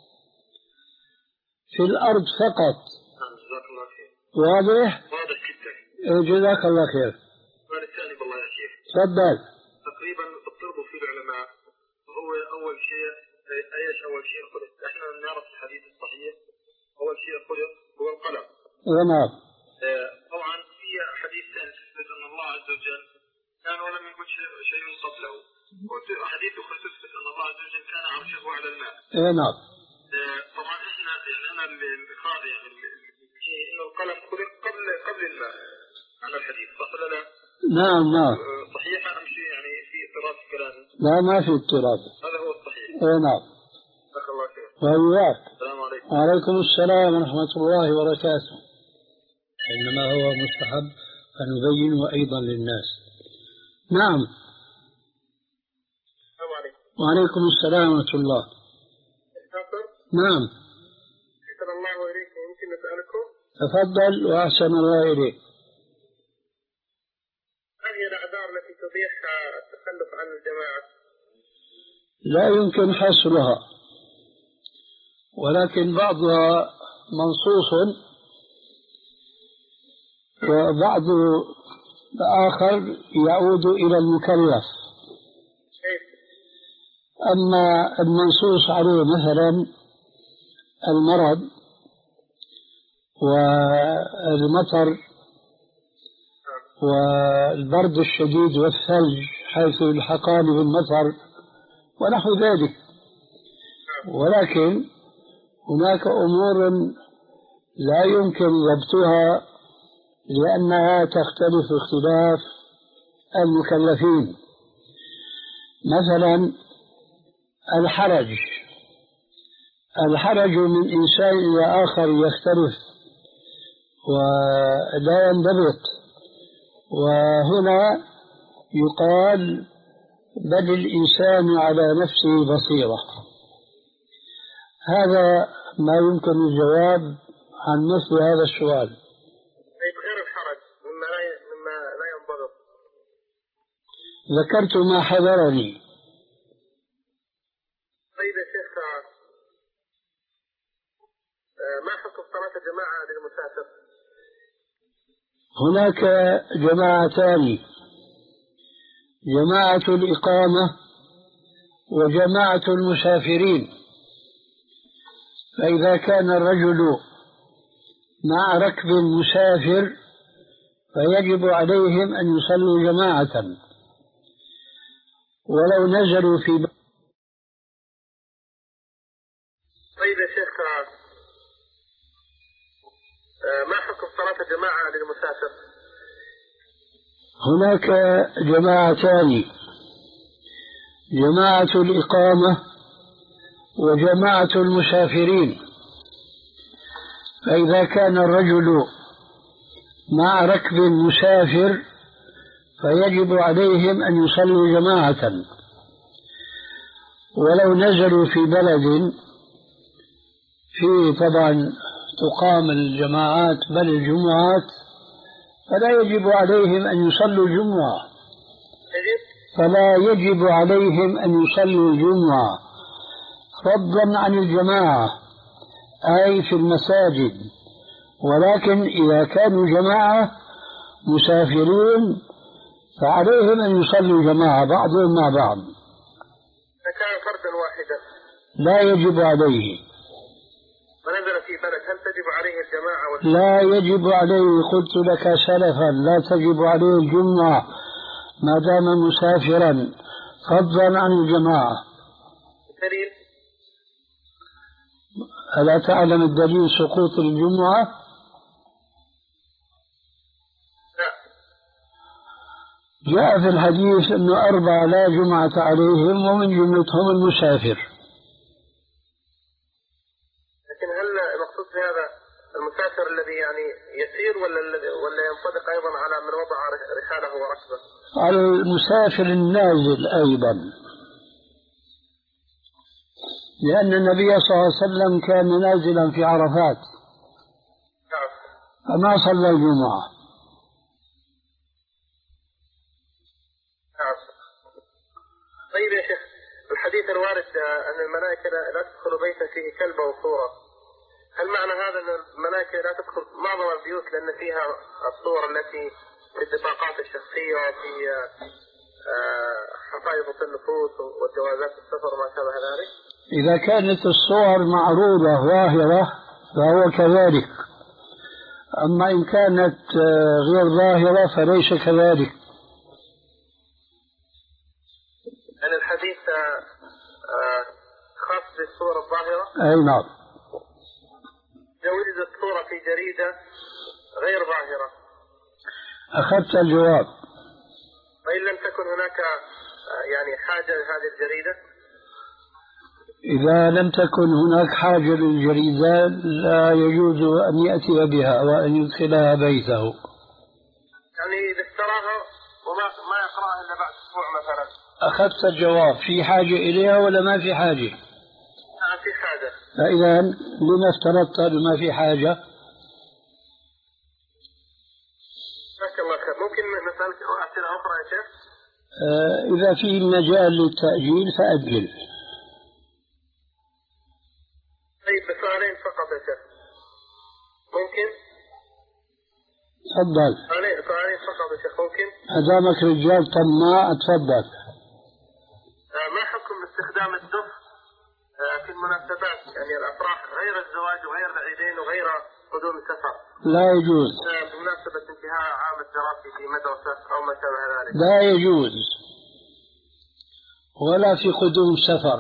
في الأرض فقط. جزاك الله خير. واضح؟ واضح جدا. جزاك الله خير. السؤال الثاني بالله يا شيخ. تفضل. تقريبا اضطربوا فيه العلماء، وهو أول شيء أيش أول شيء خلق؟ إحنا نعرف الحديث الصحيح أول شيء خلق هو القلم. نعم. طبعا في حديث ثاني تثبت أن الله عز وجل كان ولم يكن شيء قبله، وحديث أخرى تثبت أن الله عز وجل كان عرشه على الماء. نعم. طبعا إحنا يعني أنا الإخراج يعني إنه القلم خلق قبل قبل الماء على الحديث، صح ولا لا؟ نعم نعم. صحيحة أم شيء يعني في اضطراب في كلامي؟ لا ما في اضطراب. هذا هو الصحيح. نعم. جزاك الله خير. وإياك. السلام عليكم. وعليكم السلام ورحمة الله وبركاته. إنما هو مستحب فنبينه أيضا للناس. نعم. السلام عليكم. وعليكم السلام ورحمة الله. نعم. أحسن الله إليكم، يمكن نسألكم؟ تفضل وأحسن الله إليك. ما هي الأعذار التي تبيح التخلف عن الجماعة؟ لا يمكن حصرها، ولكن بعضها منصوص وبعض الآخر يعود إلى المكلف. أما المنصوص عليه مثلا المرض والمطر والبرد الشديد والثلج حيث الحقان بالمطر ونحو ذلك، ولكن هناك أمور لا يمكن ضبطها لأنها تختلف اختلاف المكلفين. مثلا الحرج الحرج من إنسان إلى آخر يختلف ولا ينضبط، وهنا يقال بل الإنسان على نفسه بصيرة. هذا ما يمكن الجواب عن مثل هذا السؤال. غير الحرج مما لا مما لا ينضبط. ذكرت ما حضرني. طيب يا شيخ، ما حكم صلاة الجماعة للمسافر؟ هناك جماعتان، جماعة الإقامة وجماعة المسافرين. فإذا كان الرجل مع ركب مسافر فيجب عليهم أن يصلوا جماعة، ولو نزلوا في. طيب يا شيخ، هناك جماعتان، جماعة الإقامة وجماعة المسافرين. فإذا كان الرجل مع ركب مسافر فيجب عليهم أن يصلوا جماعة، ولو نزلوا في بلد فيه طبعا تقام الجماعات بل الجمعات فلا يجب عليهم أن يصلوا الجمعة، فلا يجب عليهم أن يصلوا الجمعة فضلا عن الجماعة أي في المساجد. ولكن إذا كانوا جماعة مسافرين فعليهم أن يصلوا جماعة بعضهم مع بعض. فكان فردا واحدا لا يجب عليه. ونزل في بلد هل تجب عليه الجماعة وال... لا يجب عليه، قلت لك سلفا لا تجب عليه الجمعة ما دام مسافرا فضلا عن الجماعة. دليل؟ ألا تعلم الدليل سقوط الجمعة؟ لا. جاء في الحديث أن أربعة لا جمعة عليهم ومن جملتهم المسافر. لكن هل المقصود بهذا المسافر الذي يعني يسير ولا ولا ينطبق أيضا على من وضع رحاله وركبه؟ على المسافر النازل أيضا، لأن النبي صلى الله عليه وسلم كان نازلا في عرفات فما صلى الجمعة. طيب يا شيخ، الحديث الوارد أن الملائكة لا تدخل بيتا فيه كلب أو صورة، هل معنى هذا أن الملائكة لا تدخل معظم البيوت لأن فيها الصور التي في البطاقات الشخصية وفي حفاظة النفوس وجوازات السفر وما شابه ذلك؟ إذا كانت الصور معروضة ظاهرة فهو كذلك، أما إن كانت غير ظاهرة فليس كذلك. أن الحديث خاص بالصور الظاهرة؟ أي نعم. لو وجدت صورة في جريدة غير ظاهرة أخذت الجواب. وإن لم تكن هناك يعني حاجة لهذه الجريدة؟ إذا لم تكن هناك حاجة للجريدة لا يجوز أن يأتي بها وأن يدخلها بيته. يعني إذا اشتراها وما ما يقرأها إلا بعد أسبوع مثلا. أخذت الجواب. في حاجة إليها ولا ما في حاجة؟ نعم في حاجة. فإذا لما افترضت ما في حاجة؟ جزاك الله خير. ممكن نسألك أسئلة أخرى يا شيخ؟ آه إذا في مجال للتأجيل فأجل. طيب بسؤالين فقط يا شيخ. ممكن؟ تفضل. سؤالين سؤالين فقط يا شيخ ممكن؟ أدامك رجال طماع تفضل. آه ما حكم استخدام الدف آه في المناسبات يعني الأفراح غير الزواج وغير العيدين وغير قدوم السفر؟ لا يجوز. آه بمناسبة انتهاء عام الدراسي في مدرسة أو ما شابه ذلك. لا يجوز ولا في قدوم السفر.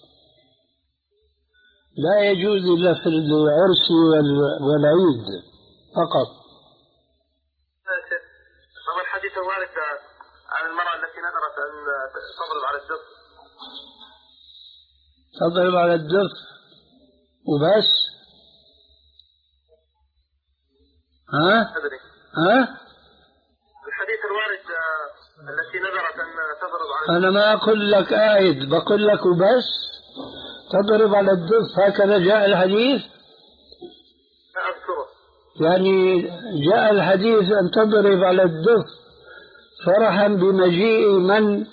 لا يجوز إلا في العرس والعيد فقط. طبعا الحديث الوارد عن المرأة التي نذرت أن تضرب على الدف. تضرب على الدف وبس؟ ها؟ أدري. ها؟ الحديث الوارد التي نذرت أن تضرب على الدف. أنا ما أقول لك آيد، بقول لك وبس تضرب على الدف، هكذا جاء الحديث؟ لا أذكره. يعني جاء الحديث أن تضرب على الدف فرحا بمجيء من؟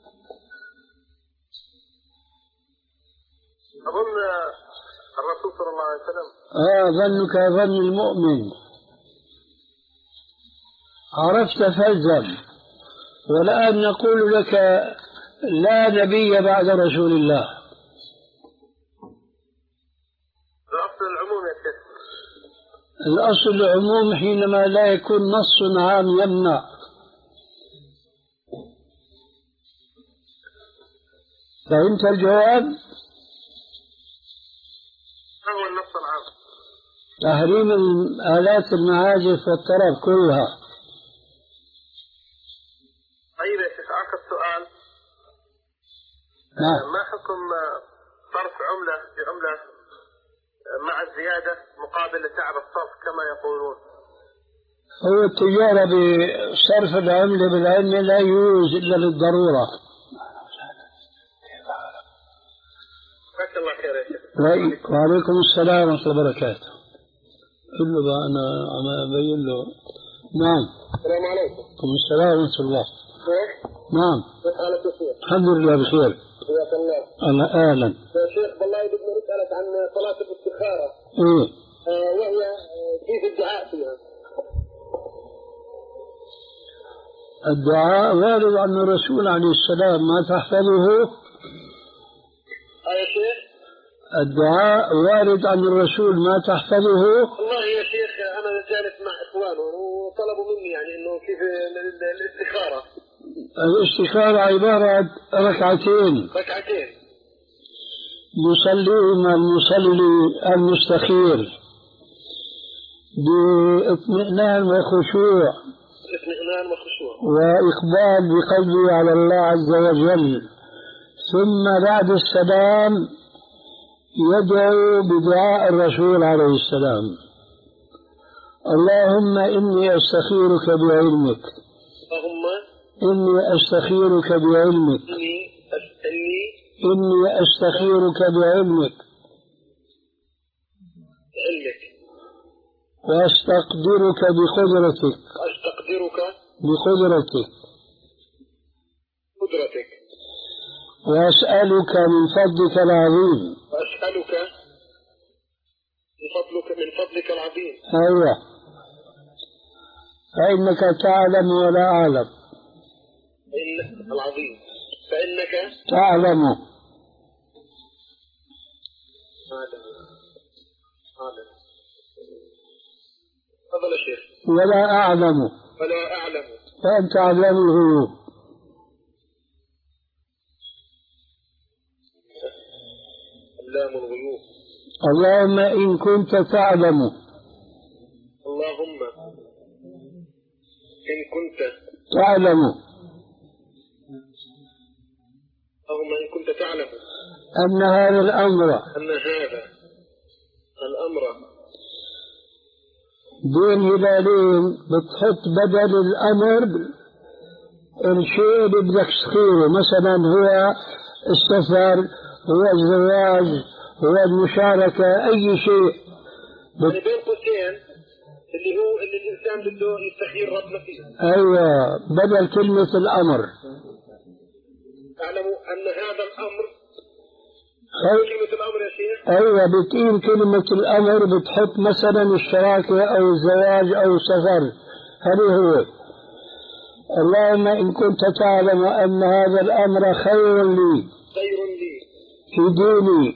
أظن الرسول صلى الله عليه وسلم. آه ظنك ظن المؤمن. عرفت فالزم. والآن نقول لك لا نبي بعد رسول الله. الأصل العموم يا شيخ. الأصل العموم حينما لا يكون نص عام يمنع. فهمت الجواب؟ ما هو النص العام؟ تحريم آلات المعازف والطرب كلها. طيب يا شيخ آخر سؤال. نعم. ما حكم صرف عملة بعملة مع الزيادة مقابل تعب الصرف كما يقولون؟ هو التجارة بصرف العملة بالعملة لا يجوز إلا للضرورة. جزاك الله خير يا شيخ. وعليكم السلام ورحمة الله وبركاته. قل له بقى أنا عم أبين له. نعم. السلام عليكم. وعليكم السلام ورحمة الله. شيخ. نعم. كيف حالك يا شيخ؟ الحمد لله بخير. حياك الله. الله أهلا. يا شيخ والله بدنا نسألك عن صلاة الاستخارة. إيه. آه وهي كيف الدعاء فيها؟ الدعاء وارد عن الرسول عليه السلام، ما تحفظه؟ آه يا شيخ. الدعاء وارد عن الرسول، ما تحفظه؟ والله يا شيخ أنا جالس مع إخوانه وطلبوا مني يعني إنه كيف الاستخارة. الاستخارة عبارة عن ركعتين ركعتين يصليهما المصلي المستخير باطمئنان وخشوع اطمئنان وخشوع وإقبال بقلبه على الله عز وجل، ثم بعد السلام يدعو بدعاء الرسول عليه السلام: اللهم إني أستخيرك بعلمك، اللهم إني أستخيرك بعلمك، إني أستني إني أستخيرك بعلمك علمك وأستقدرك بقدرتك وأستقدرك بقدرتك قدرتك وأسألك من فضلك العظيم وأسألك من فضلك من فضلك العظيم أيوة فإنك تعلم ولا أعلم إن العظيم فإنك تعلم عالم عالم تفضل يا شيخ ولا أعلم ولا أعلم فأنت تعلم الغيوب. علام الغيوب. اللهم إن كنت تعلم اللهم إن كنت تعلم اللهم إن كنت تعلم أن هذا الأمر أن هذا الأمر بين هلالين بتحط بدل الأمر الشيء اللي بدك تسخيره، مثلا هو السفر، هو الزواج، هو المشاركة، أي شيء بت... يعني بين قوسين اللي هو اللي الإنسان بده يستخير ربنا فيه. أيوة بدل كلمة الأمر. تعلموا أن هذا الأمر خير. كلمة الأمر يا شيخ. أيوة بتقيل كلمة الأمر بتحط مثلا الشراكة أو الزواج أو السفر، هذا هو. اللهم إن كنت تعلم أن هذا الأمر خير لي خير لي في ديني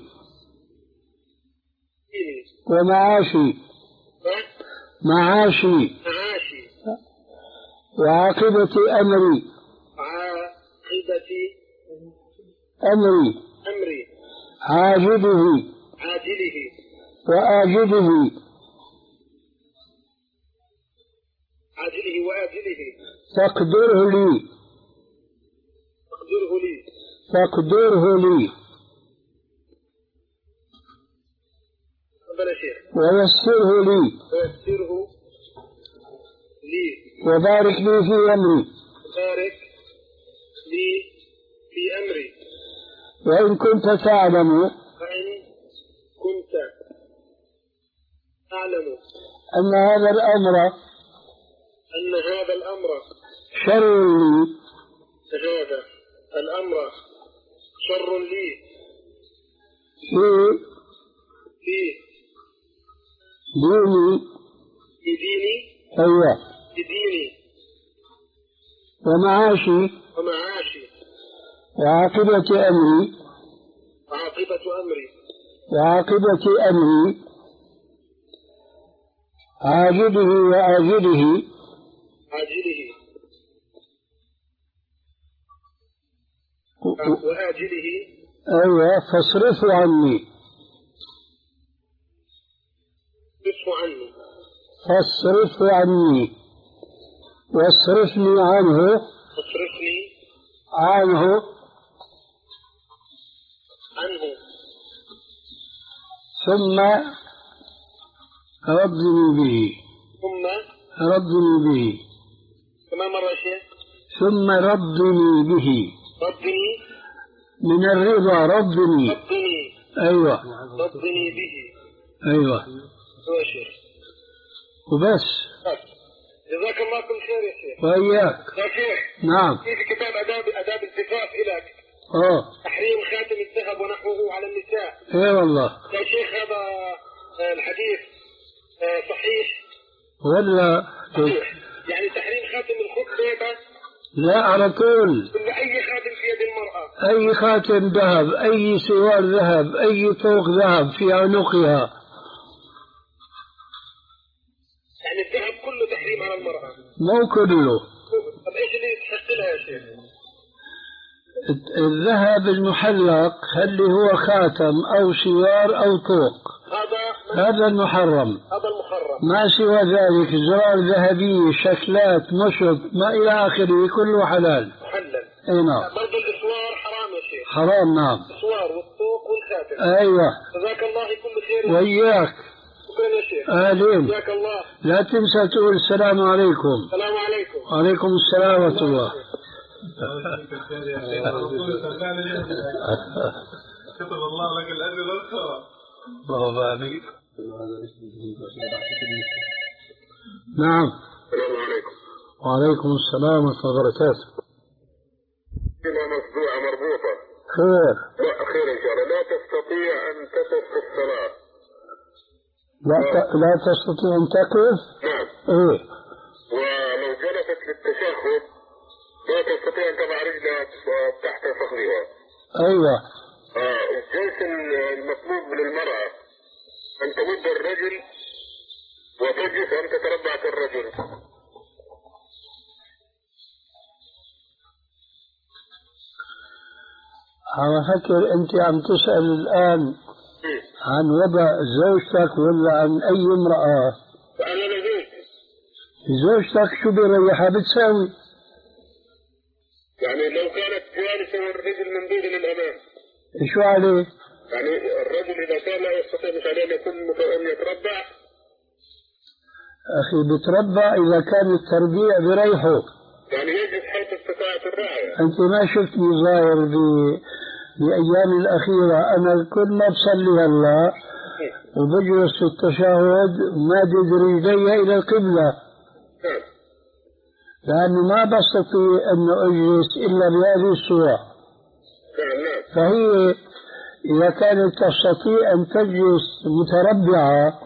ديني ومعاشي معاشي معاشي وعاقبة أمري عاقبة أمري أمري عاجله عاجله وآجله عاجله وآجله فاقدره لي اقدره لي فاقدره لي ربنا شيخ ويسره لي ويسره لي وبارك لي في أمري بارك لي في أمري. وإن كنت تعلم فإن كنت تعلم أن هذا الأمر أن هذا الأمر شر لي هذا الأمر شر لي في في ديني في ديني أيوة في ديني ومعاشي ومعاشي وعاقبة أمري وعاقبة أمري وعاقبة أمري عاجله وآجله عاجله وآجله أيوة فاصرفه عني اصرف عني فاصرفه عني واصرفني عنه اصرفني عنه عنه ثم رضني به ثم رضني به كمان مرة يا شيخ ثم رضني به رضني من الرضا رضني رضني أيوة رضني به أيوة هو يا شيخ وبس. جزاك الله كل خير يا شيخ. وإياك. يا شيخ نعم. في كتاب آداب آداب الزفاف إلك اه تحريم خاتم الذهب ونحوه على النساء. اي والله يا شيخ هذا الحديث صحيح ولا صحيح؟ يعني تحريم خاتم الخطبة لا على طول ولا أي خاتم في يد المرأة؟ أي خاتم ذهب، أي سوار ذهب، أي طوق ذهب في عنقها. يعني الذهب كله تحريم على المرأة؟ مو كله. طب إيش اللي يستحق لها يا شيخ؟ الذهب المحلق اللي هو خاتم أو سوار أو طوق هذا هذا المحرم. هذا المحرم. ما سوى ذلك زرار ذهبية، شكلات، نشط، ما إلى آخره كله حلال. محلل. اي نعم. برضه الإسوار حرام يا شيخ. حرام نعم. الإسوار والطوق والخاتم. أيوة. جزاك الله كل خير. وإياك. شكرا يا شيخ. أهلين. جزاك الله. لا تنسى تقول السلام عليكم. السلام عليكم. وعليكم السلام ورحمة الله. كتب الله لك الأجر والثواب. الله عليك. نعم. السلام عليكم. وعليكم السلام ورحمة الله وبركاته. كلمة مصدوعة مربوطة. خير. لا خير إن شاء الله. لا تستطيع أن تقف في الصلاة. لا ت... لا تستطيع أن تقف؟ نعم. إيه. ولو جلست للتشهد لا تستطيع أن تضع رجلها تحت فخذها. أيوة. آه الجلس المطلوب من المرأة أن تمد الرجل وتجلس أن تتربع كالرجل. أنا فكر أنت عم تسأل الآن عن وضع زوجتك ولا عن أي امرأة؟ أنا لزوجتي. زوجتك شو بيريحها بتساوي؟ يعني لو كانت جالسة والرجل ممدود للأمام شو عليه؟ يعني الرجل إذا كان لا يستطيع مش عليه أن يكون أن يتربع. أخي بتربع إذا كان التربيع بريحه. يعني يجلس حيث استطاعت الراحة. أنت ما شفتني ظاهر بأيام الأخيرة أنا الكل ما بصلي هلا وبجلس في التشهد مادد رجلي إلى القبلة لأنه ما بستطيع أن أجلس إلا بهذه الصورة. فهي إذا كانت تستطيع أن تجلس متربعة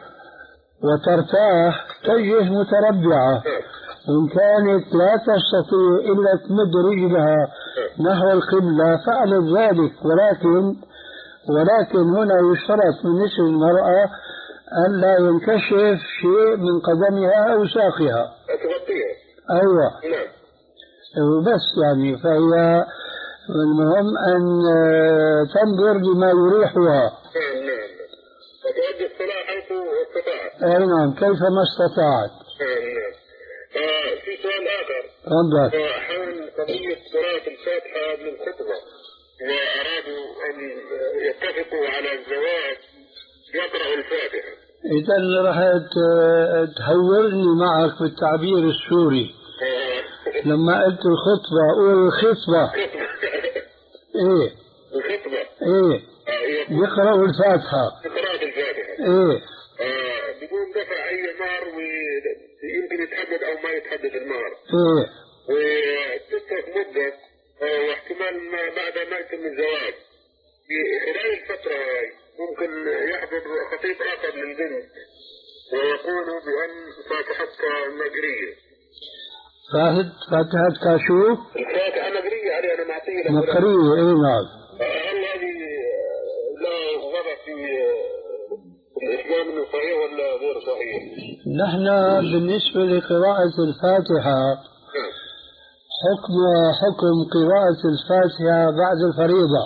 وترتاح تجلس متربعة، إن كانت لا تستطيع إلا تمد رجلها نحو القبلة فعلت ذلك، ولكن ولكن هنا يشترط بالنسبة للمرأة أن لا ينكشف شيء من قدمها أو ساقها. أيوة. وبس يعني فهي المهم أن تنظر بما يريحها. وتؤدي الصلاة حيث استطاعت. أي نعم كيفما استطاعت. آه في سؤال آخر. تفضل. حول قضية قراءة الفاتحة من الخطبة وأرادوا أن يتفقوا على الزواج يقرأ الفاتحة. إذا راح تهورني معك بالتعبير السوري. لما قلت الخطبة قول الخطبة. إيه. الخطبة. إيه. يقرأ الفاتحة. قراءة الفاتحة. إيه. آه بدون دفع أي مهر ويمكن يتحدد أو ما يتحدد المهر. إيه. وتترك مدة واحتمال ما بعد ما يتم الزواج في خلال الفترة ممكن يحضر خطيب آخر للبنت ويقول بأن فاتحتها مجرية. فاتحة فاتحة كاشو؟ الفاتحة مجرية علي أنا معطيه مقرية. إيه نعم. هل هذه لا وضع في الإسلام إنه صحيح ولا غير صحيح؟ نحن بالنسبة لقراءة الفاتحة حكم حكم قراءة الفاتحة بعد الفريضة،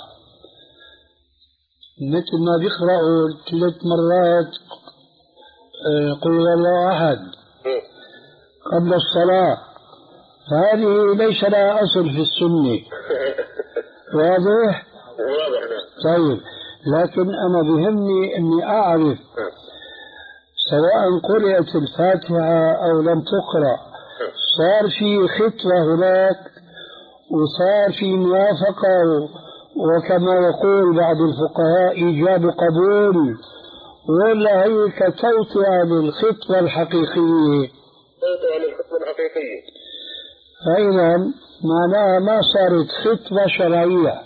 مثل ما بيقرأوا ثلاث مرات قل هو الله أحد قبل الصلاة هذه ليس لها أصل في السنة. واضح؟ واضح. طيب، لكن أنا بهمني أني أعرف سواء قرأت الفاتحة أو لم تقرأ صار في خطوة هناك وصار في موافقة وكما يقول بعض الفقهاء إيجاب قبول، ولا هي كتوطئة للخطوة الحقيقية؟ توطئة للخطوة الحقيقية. فإذا معناها ما صارت خطوة شرعية.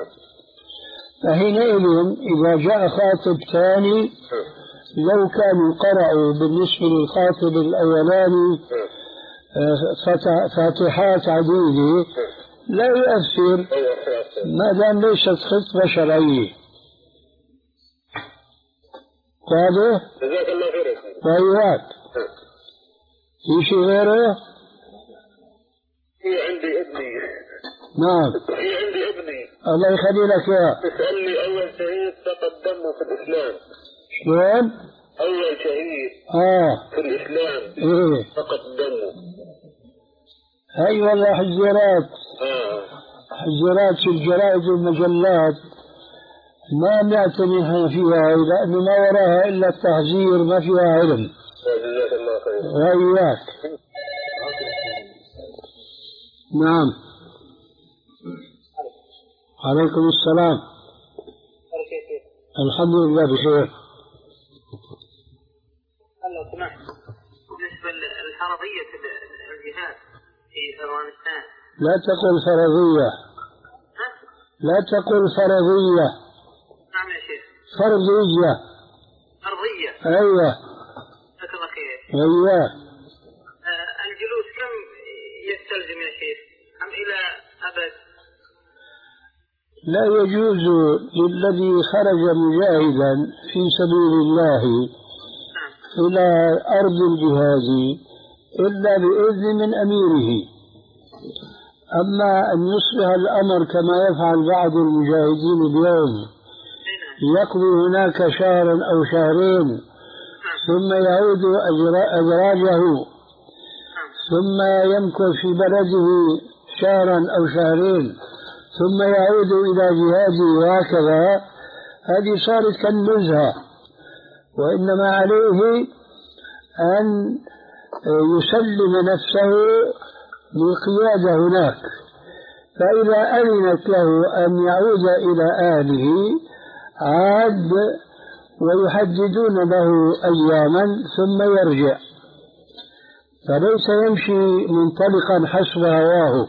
فحينئذ إذا جاء خاطب ثاني لو كانوا قرأوا بالنسبة للخاطب الأولاني فاتحات عديدة لا يؤثر ما دام ليست خطبة شرعية. واضح؟ جزاك الله خير. طيب، في شيء غيره؟ في عندي ابني. نعم. في عندي ابني. الله يخلي لك اياه. تسألني أول شهيد فقد دمه في الإسلام. شلون؟ أول شهيد آه. في الإسلام إيه؟ فقد دمه. هاي والله حزيرات. آه. حزيرات في الجرائد والمجلات ما نعتني فيها لأنه ما وراها إلا التحذير، ما فيها علم. جزاك الله خير. وإياك. نعم. عليكم السلام. الحمد لله بخير. لو سمحت بالنسبة للفرضية الجهاد في أفغانستان. لا تقل فرضية. لا تقل فرضية. نعم يا شيخ. فرضية. فرضية. أيوة. جزاك الله خير. أيوة. آه الجلوس كم يستلزم يا شيخ؟ أم إلى أبد؟ لا يجوز للذي خرج مجاهدا في سبيل الله إلى أرض الجهاد إلا بإذن من أميره. أما أن يصبح الأمر كما يفعل بعض المجاهدين اليوم يقضي هناك شهرا أو شهرين ثم يعود أدراجه ثم يمكث في بلده شهرا أو شهرين ثم يعود إلى جهاده وهكذا، هذه صارت كالنزهة. وإنما عليه أن يسلم نفسه للقيادة هناك، فإذا أذنت له أن يعود إلى أهله عاد ويحددون له أياما ثم يرجع، فليس يمشي منطلقا حسب هواه.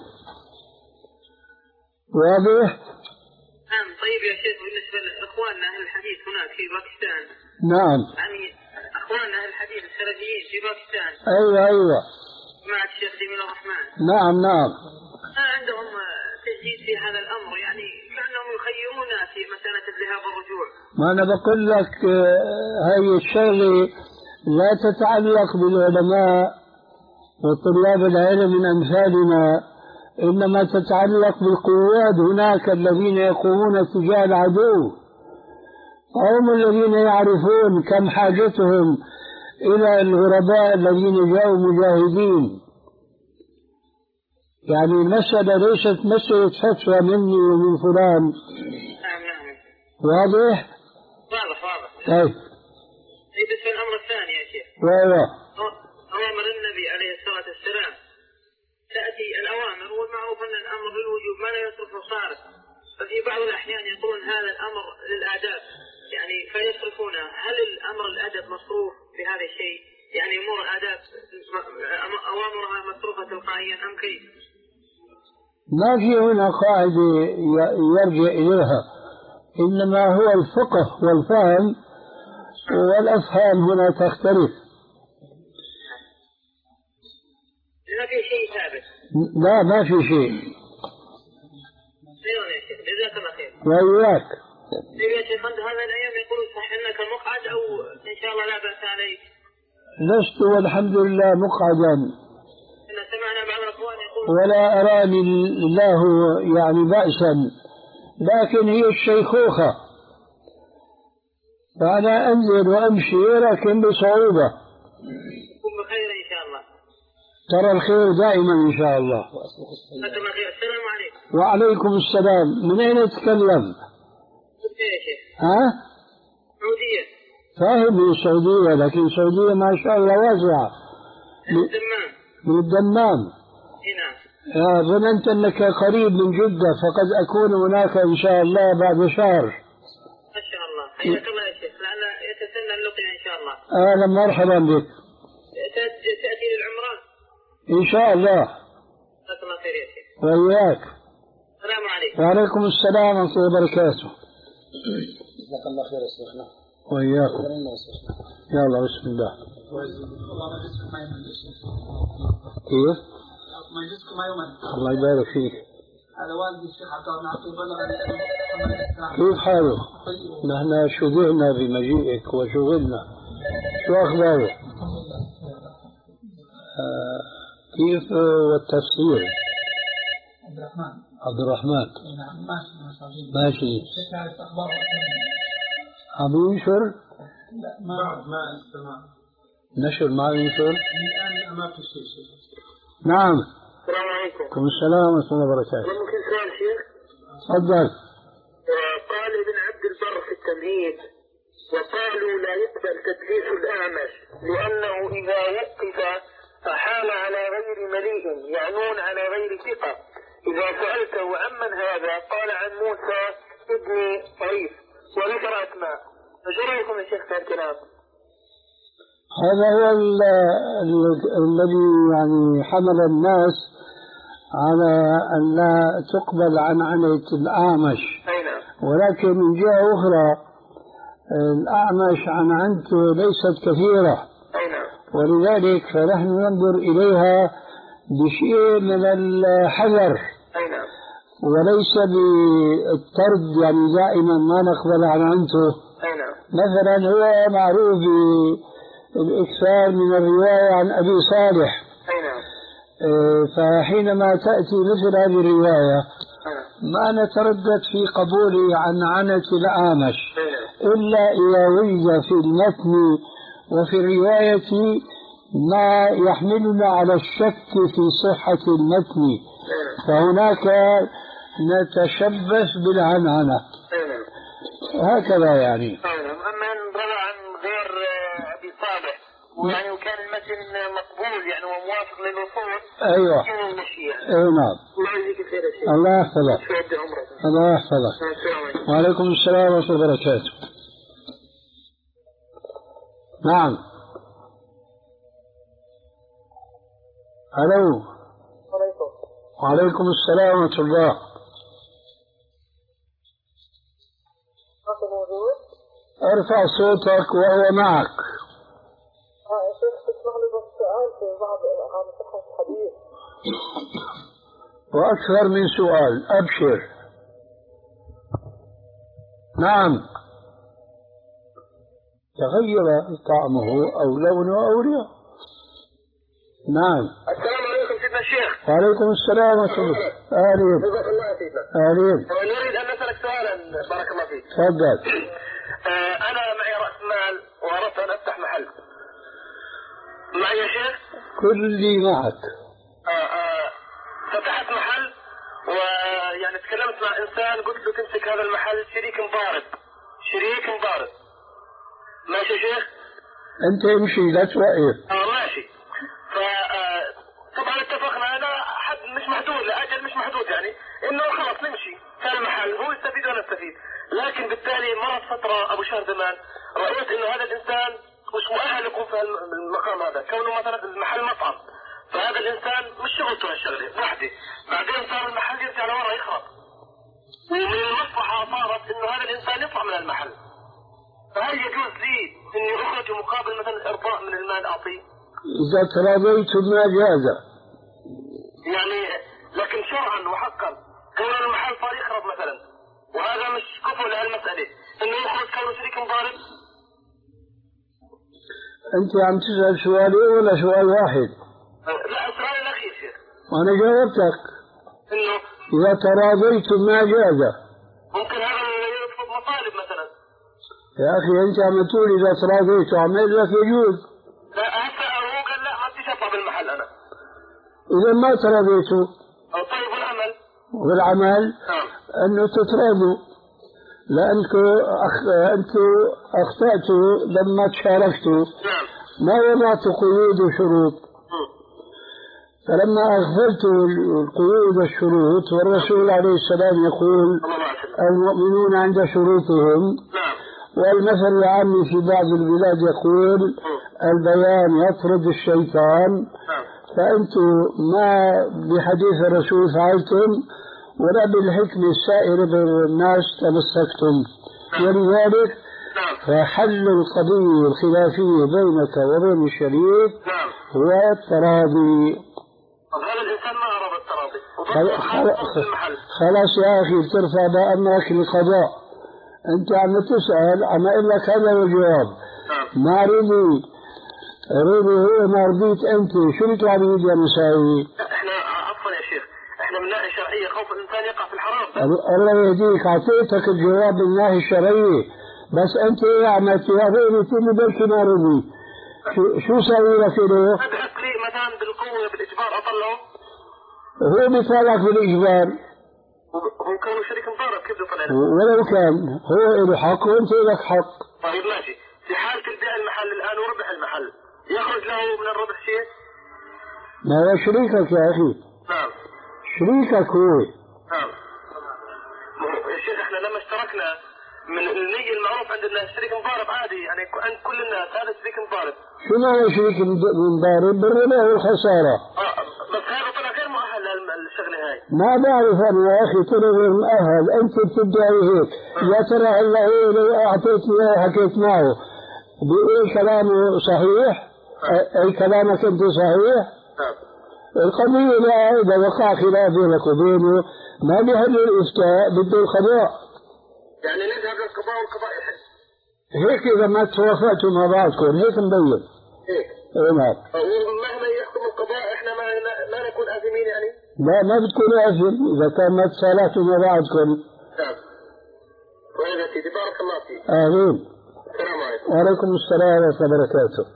واضح؟ نعم. طيب يا شيخ، بالنسبة لإخواننا أهل الحديث هناك في باكستان. نعم. يعني إخواننا أهل الحديث السلفيين في باكستان. أيوة أيوة. مع الشيخ جميل الرحمن. نعم نعم. ما عندهم تجديد في هذا الأمر، يعني كأنهم يخيرون في مسألة الذهاب والرجوع. ما أنا بقول لك هاي الشغلة لا تتعلق بالعلماء وطلاب العلم من أمثالنا، إنما تتعلق بالقوات هناك الذين يقومون تجاه العدو، هم الذين يعرفون كم حاجتهم إلى الغرباء الذين جاءوا مجاهدين. يعني المسألة ليست مسألة فتوى مني ومن فلان. نعم نعم. واضح؟ واضح واضح. طيب. بالنسبة الأمر الثاني يا شيخ. ايوه. أوامر النبي عليه الصلاة والسلام تأتي الأوامر، والمعروف أن الأمر للوجوب ما لا يصرفه صارف، ففي بعض الأحيان يقولون هذا الأمر للآداب، يعني فيصرفونه. هل الأمر الأدب مصروف بهذا الشيء؟ يعني أمور الآداب أوامرها مصروفة تلقائيا أم كيف؟ ما في هنا قاعدة يرجع إليها، إنما هو الفقه والفهم، والأفهام هنا تختلف. ما في شيء ثابت. لا ما في شيء. ايوه يا شيخ، جزاك الله خير. وإياك. يا شيخ عند هذا الأيام يقولون صح أنك مقعد أو إن شاء الله لا بأس عليك. لست والحمد لله مقعدا. إن سمعنا بعض الأخوان يقولون ولا أراني الله يعني بأسا، لكن هي الشيخوخة، فأنا أنزل وأمشي لكن بصعوبة. كن بخير إن شاء الله. ترى الخير دائما إن شاء الله. السلام عليكم. وعليكم السلام. من أين تتكلم؟ ها؟ سعودية. فاهم من السعودية، لكن السعودية ما شاء الله واسعة. من الدمام. من الدمام. نعم. ظننت أنك قريب من جدة، فقد أكون هناك إن شاء الله بعد شهر. ما شاء الله. حياك الله يا شيخ، لعل يتسنى اللقيا إن شاء الله. أهلا مرحبا بك. تأتي للعمرة؟ إن شاء الله. جزاك الله خير يا شيخ. وإياك. السلام عليكم. وعليكم السلام ورحمة الله وبركاته. جزاك الله خير يا شيخنا. وإياكم. يلا بسم الله. كيف؟ الله يبارك فيك. هذا والدي الشيخ عبد الله نعطيه بلغني كيف حالك؟ نحن شغلنا بمجيئك وشغلنا. شو أخبارك؟ آه كيف والتفسير؟ عبد الرحمن. عبد الرحمن. نعم ماشي ماشي. ماشي. الشيخ عارف أخبار عم ينشر؟ لا ما ما استمع. نشر ما ينشر؟ الآن ما في شيء شيء. نعم. السلام عليكم. وعليكم السلام ورحمة الله وبركاته. ممكن سؤال شيخ؟ تفضل. قال ابن عبد البر في التمهيد: وقالوا لا يقبل تدليس الأعمش لأنه إذا وقف فحال على غير مليء، يعنون على غير ثقة. إذا سألته عمن هذا قال عن موسى ابن طريف وذكر أسماء. فشو رأيكم يا شيخ في الكلام؟ هذا هو الذي يعني حمل الناس على أن لا تقبل عن عنة الأعمش. ولكن من جهة أخرى الأعمش عن عنته ليست كثيرة، ولذلك فنحن ننظر إليها بشيء من الحذر وليس بالطرد، يعني دائما ما نقبل عن عنته. مثلا هو معروف بالإكثار من الرواية عن أبي صالح، فحينما تأتي مثل هذه الرواية ما نتردد في قبوله عن عنة الأعمش إلا إذا وجد في المتن وفي الرواية ما يحملنا على الشك في صحة المتن، فهناك نتشبث بالعنعنة هكذا يعني. أما روى عن غير أبي صالح ويعني وكان المتن مقبول يعني وموافق للوصول. أيوة. أي نعم. الله يحفظك. الله يحفظك. وعليكم السلام ورحمة الله وبركاته. نعم. ألو. وعليكم السلام ورحمة الله. ارفع صوتك وهو معك. اه يا شيخ تسمح لي بس سؤال في بعض عن صحة الحديث. وأكثر من سؤال، أبشر. نعم. تغير طعمه أو لونه أو ريحه. نعم. السلام عليكم سيدنا الشيخ. وعليكم السلام ورحمة الله. أهلين. جزاك الله يا سيدنا. أهلين. نريد أن نسألك سؤالا بارك الله فيك. تفضل. أنا معي رأس مال وأردت أن أفتح محل. معي يا شيخ؟ كلي معك. آه آه فتحت محل ويعني تكلمت مع إنسان قلت له تمسك هذا المحل شريك مضارب. شريك مضارب. ماشي يا شيخ؟ أنت امشي لا توقف. آه ماشي. فطبعا اتفقنا أنا حد مش محدود لأجل مش محدود يعني إنه خلاص نمشي كان المحل هو يستفيد وأنا استفيد. لكن بالتالي مرت فترة أبو شهر زمان رأيت إنه هذا الإنسان مش مؤهل يكون في المقام هذا، كونه مثلا المحل مطعم، فهذا الإنسان مش شغلته هالشغلة وحدة. بعدين صار المحل يرجع لورا يخرب، ومن المصلحة صارت إنه هذا الإنسان يطلع من المحل. فهل يجوز لي إني أخرج مقابل مثلا إرضاء من المال أعطيه؟ إذا تراضيتم ما جاز. يعني لكن شرعا وحقا كون المحل صار يخرب مثلا وهذا مش كفو لهالمسألة إنه يخرج كونه شريك مضارب. أنت عم تسأل سؤالين ولا سؤال واحد؟ لا السؤال الأخير شيخ. وأنا جاوبتك. إنه إذا تراضيتم ما جاز. ممكن هذا يطلب مطالب مثلا. يا أخي أنت عم تقول إذا تراضيتم عم لك يجوز. لا هسه هو قال لا ما بديش أطلع بالمحل أنا. إذا ما تراضيتوا طيب والعمل؟ والعمل نعم. أنه تتراضوا، لأنكم أخ... أنتم أخطأتوا لما تشاركتوا. نعم. ما وضعتوا قيود وشروط، فلما أغفلتوا القيود والشروط، والرسول عليه السلام يقول المؤمنون عند شروطهم. نعم. والمثل العام في بعض البلاد يقول البيان يطرد الشيطان. نعم. فأنتم ما بحديث الرسول فعلتم ولا بالحكمة السائرة بين الناس تمسكتم. ولذلك فحل القضية الخلافية بينك وبين الشريك هو التراضي. هذا الإنسان ما أراد التراضي. خلاص يا أخي ترفع بأمرك للقضاء. أنت عم تسأل عم أقول لك هذا هو الجواب. ما رضي رضي هو ما رضيت أنت، شو بتعمل يا مساوي؟ إحنا عفوا يا شيخ، إحنا من ناحية شرعية خوف الإنسان يقع في الحرام. الله يهديك، أعطيتك الجواب من الناحية الشرعية، بس أنت عم تهابيني تقول لي بلكي ما رضي. شو شو سوي لك له؟ أدعك لي مثلا بالقوة بالإجبار أطلعه؟ هو بيطلعك بالإجبار. هو كان شريك مضارب كيف يطلع لك؟ ولو كان هو له حق وأنت لك حق. طيب ماشي، في حالة البيع المحل الآن وربح المحل يخرج له من الربح شيء؟ ما هو شريكك يا أخي. نعم. شريكك هو. نعم. يا شيخ احنا لما اشتركنا من النية المعروف عند الناس شريك مضارب عادي، يعني عند كل الناس هذا شريك مضارب. شو معنى شريك مضارب؟ بالربح والخسارة. اه بس هذا طلع غير مؤهل للشغلة هاي. ما بعرف أنا يا أخي طلع غير مؤهل، أنت بتدعي هيك. يا ترى هلا إيه لو أعطيتني حكيت معه بإيه كلامه صحيح؟ أي كلامك أنت صحيح؟ القضية لا إذا وقع خلاف بينك وبينه ما بيحل الإفتاء بده القضاء. يعني نذهب للقضاء والقضاء يحل. هيك إذا ما توافقتوا مع بعضكم هيك مبين. هيك. إيه نعم. ومهما يحكم القضاء إحنا ما ما نكون آثمين يعني؟ لا ما بتكون آثم إذا كان ما تصالحتوا مع بعضكم. نعم. طيب يا سيدي بارك الله فيك. آمين. السلام عليكم. وعليكم السلام ورحمة الله وبركاته.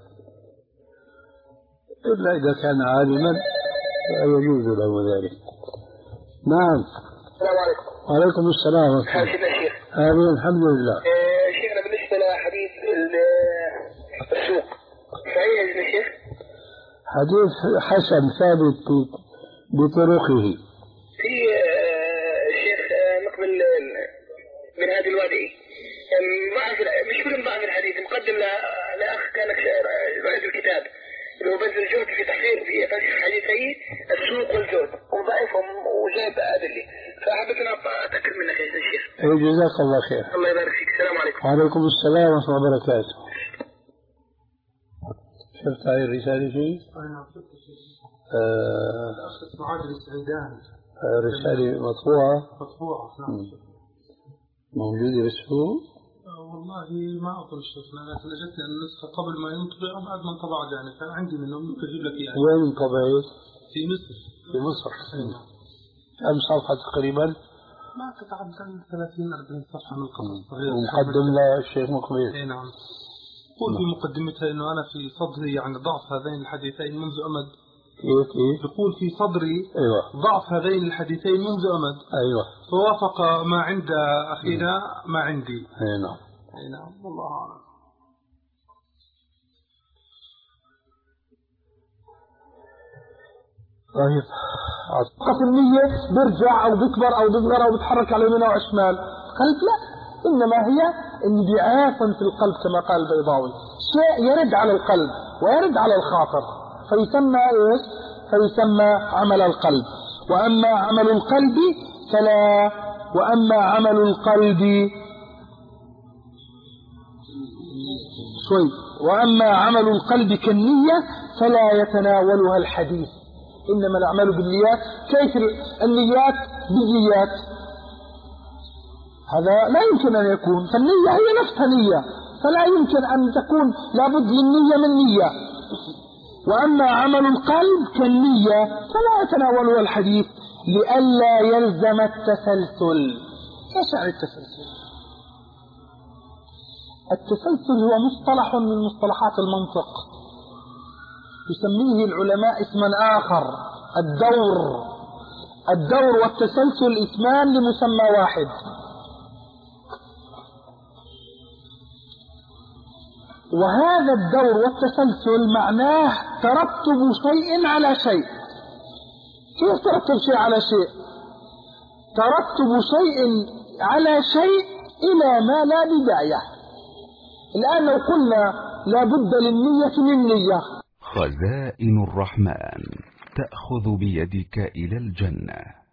إلا إذا كان عالما يجوز له ذلك. نعم. السلام عليكم. وعليكم السلام ورحمة الله. حاشد شيخ. آمين الحمد لله. آه شيخنا بالنسبة لحديث السوق صحيح يا شيخ؟ حديث حسن ثابت بطرقه. في آه شيخ آه مقبل من هذه الوادي ضعف مش كلهم ضعف الحديث مقدم لأخ كان رئيس الكتاب اللي هو بذل الجهد في تحرير في تصحيح حديثي السوق والجهد وضعفهم وجايب أدلة فحبيت أن أتأكد منك يا شيخ. جزاك الله خير. الله يبارك فيك. السلام عليكم. وعليكم السلام ورحمة الله وبركاته. شفت هاي الرسالة شيء؟ أنا شفت شيء. الأخ اسمه عادل السعيدان. رسالة مطبوعة؟ مطبوعة نعم. موجودة بالسوق؟ والله ما أقول شيخنا، لكن أجتني النسخة قبل ما ينطبع أو بعد ما انطبع يعني، كان عندي منهم ممكن أجيب لك إياها. وين انطبعت؟ في مصر. في مصر. كم صفحة تقريبا؟ ما تتعدى ثلاثين أربعين صفحة من القصص الصغيرة. ومقدم للشيخ مقبل. إي نعم. يقول في مقدمتها إنه أنا في صدري يعني ضعف هذين الحديثين منذ أمد. كيف كيف؟ يقول في صدري أيوة. ضعف هذين الحديثين منذ أمد. أيوة. فوافق ما عند أخينا ما عندي. أي نعم. أي نعم والله أعلم. طيب. قف النية برجع أو بكبر أو بصغر أو بتحرك على يمين أو على شمال. قلت لا، إنما هي انبعاث في القلب كما قال البيضاوي، شيء يرد على القلب ويرد على الخاطر فيسمى إيش؟ فيسمى عمل القلب. وأما عمل القلب فلا، وأما عمل القلب شوي وأما عمل القلب كالنية فلا يتناولها الحديث، إنما الأعمال بالنيات. كيف النيات بالنيات؟ هذا لا يمكن أن يكون، فالنية هي نفسها نية، فلا يمكن أن تكون لابد للنية من نية. وأما عمل القلب كالنية فلا يتناولها الحديث لئلا يلزم التسلسل. ايش يعني التسلسل؟ التسلسل هو مصطلح من مصطلحات المنطق، يسميه العلماء اسما آخر الدور الدور والتسلسل اسمان لمسمى واحد. وهذا الدور والتسلسل معناه ترتب شيء على شيء. كيف ترتب شيء على شيء؟ ترتب شيء على شيء إلى ما لا بداية. الآن لو قلنا لا بد للنية من نية. خزائن الرحمن تأخذ بيدك إلى الجنة.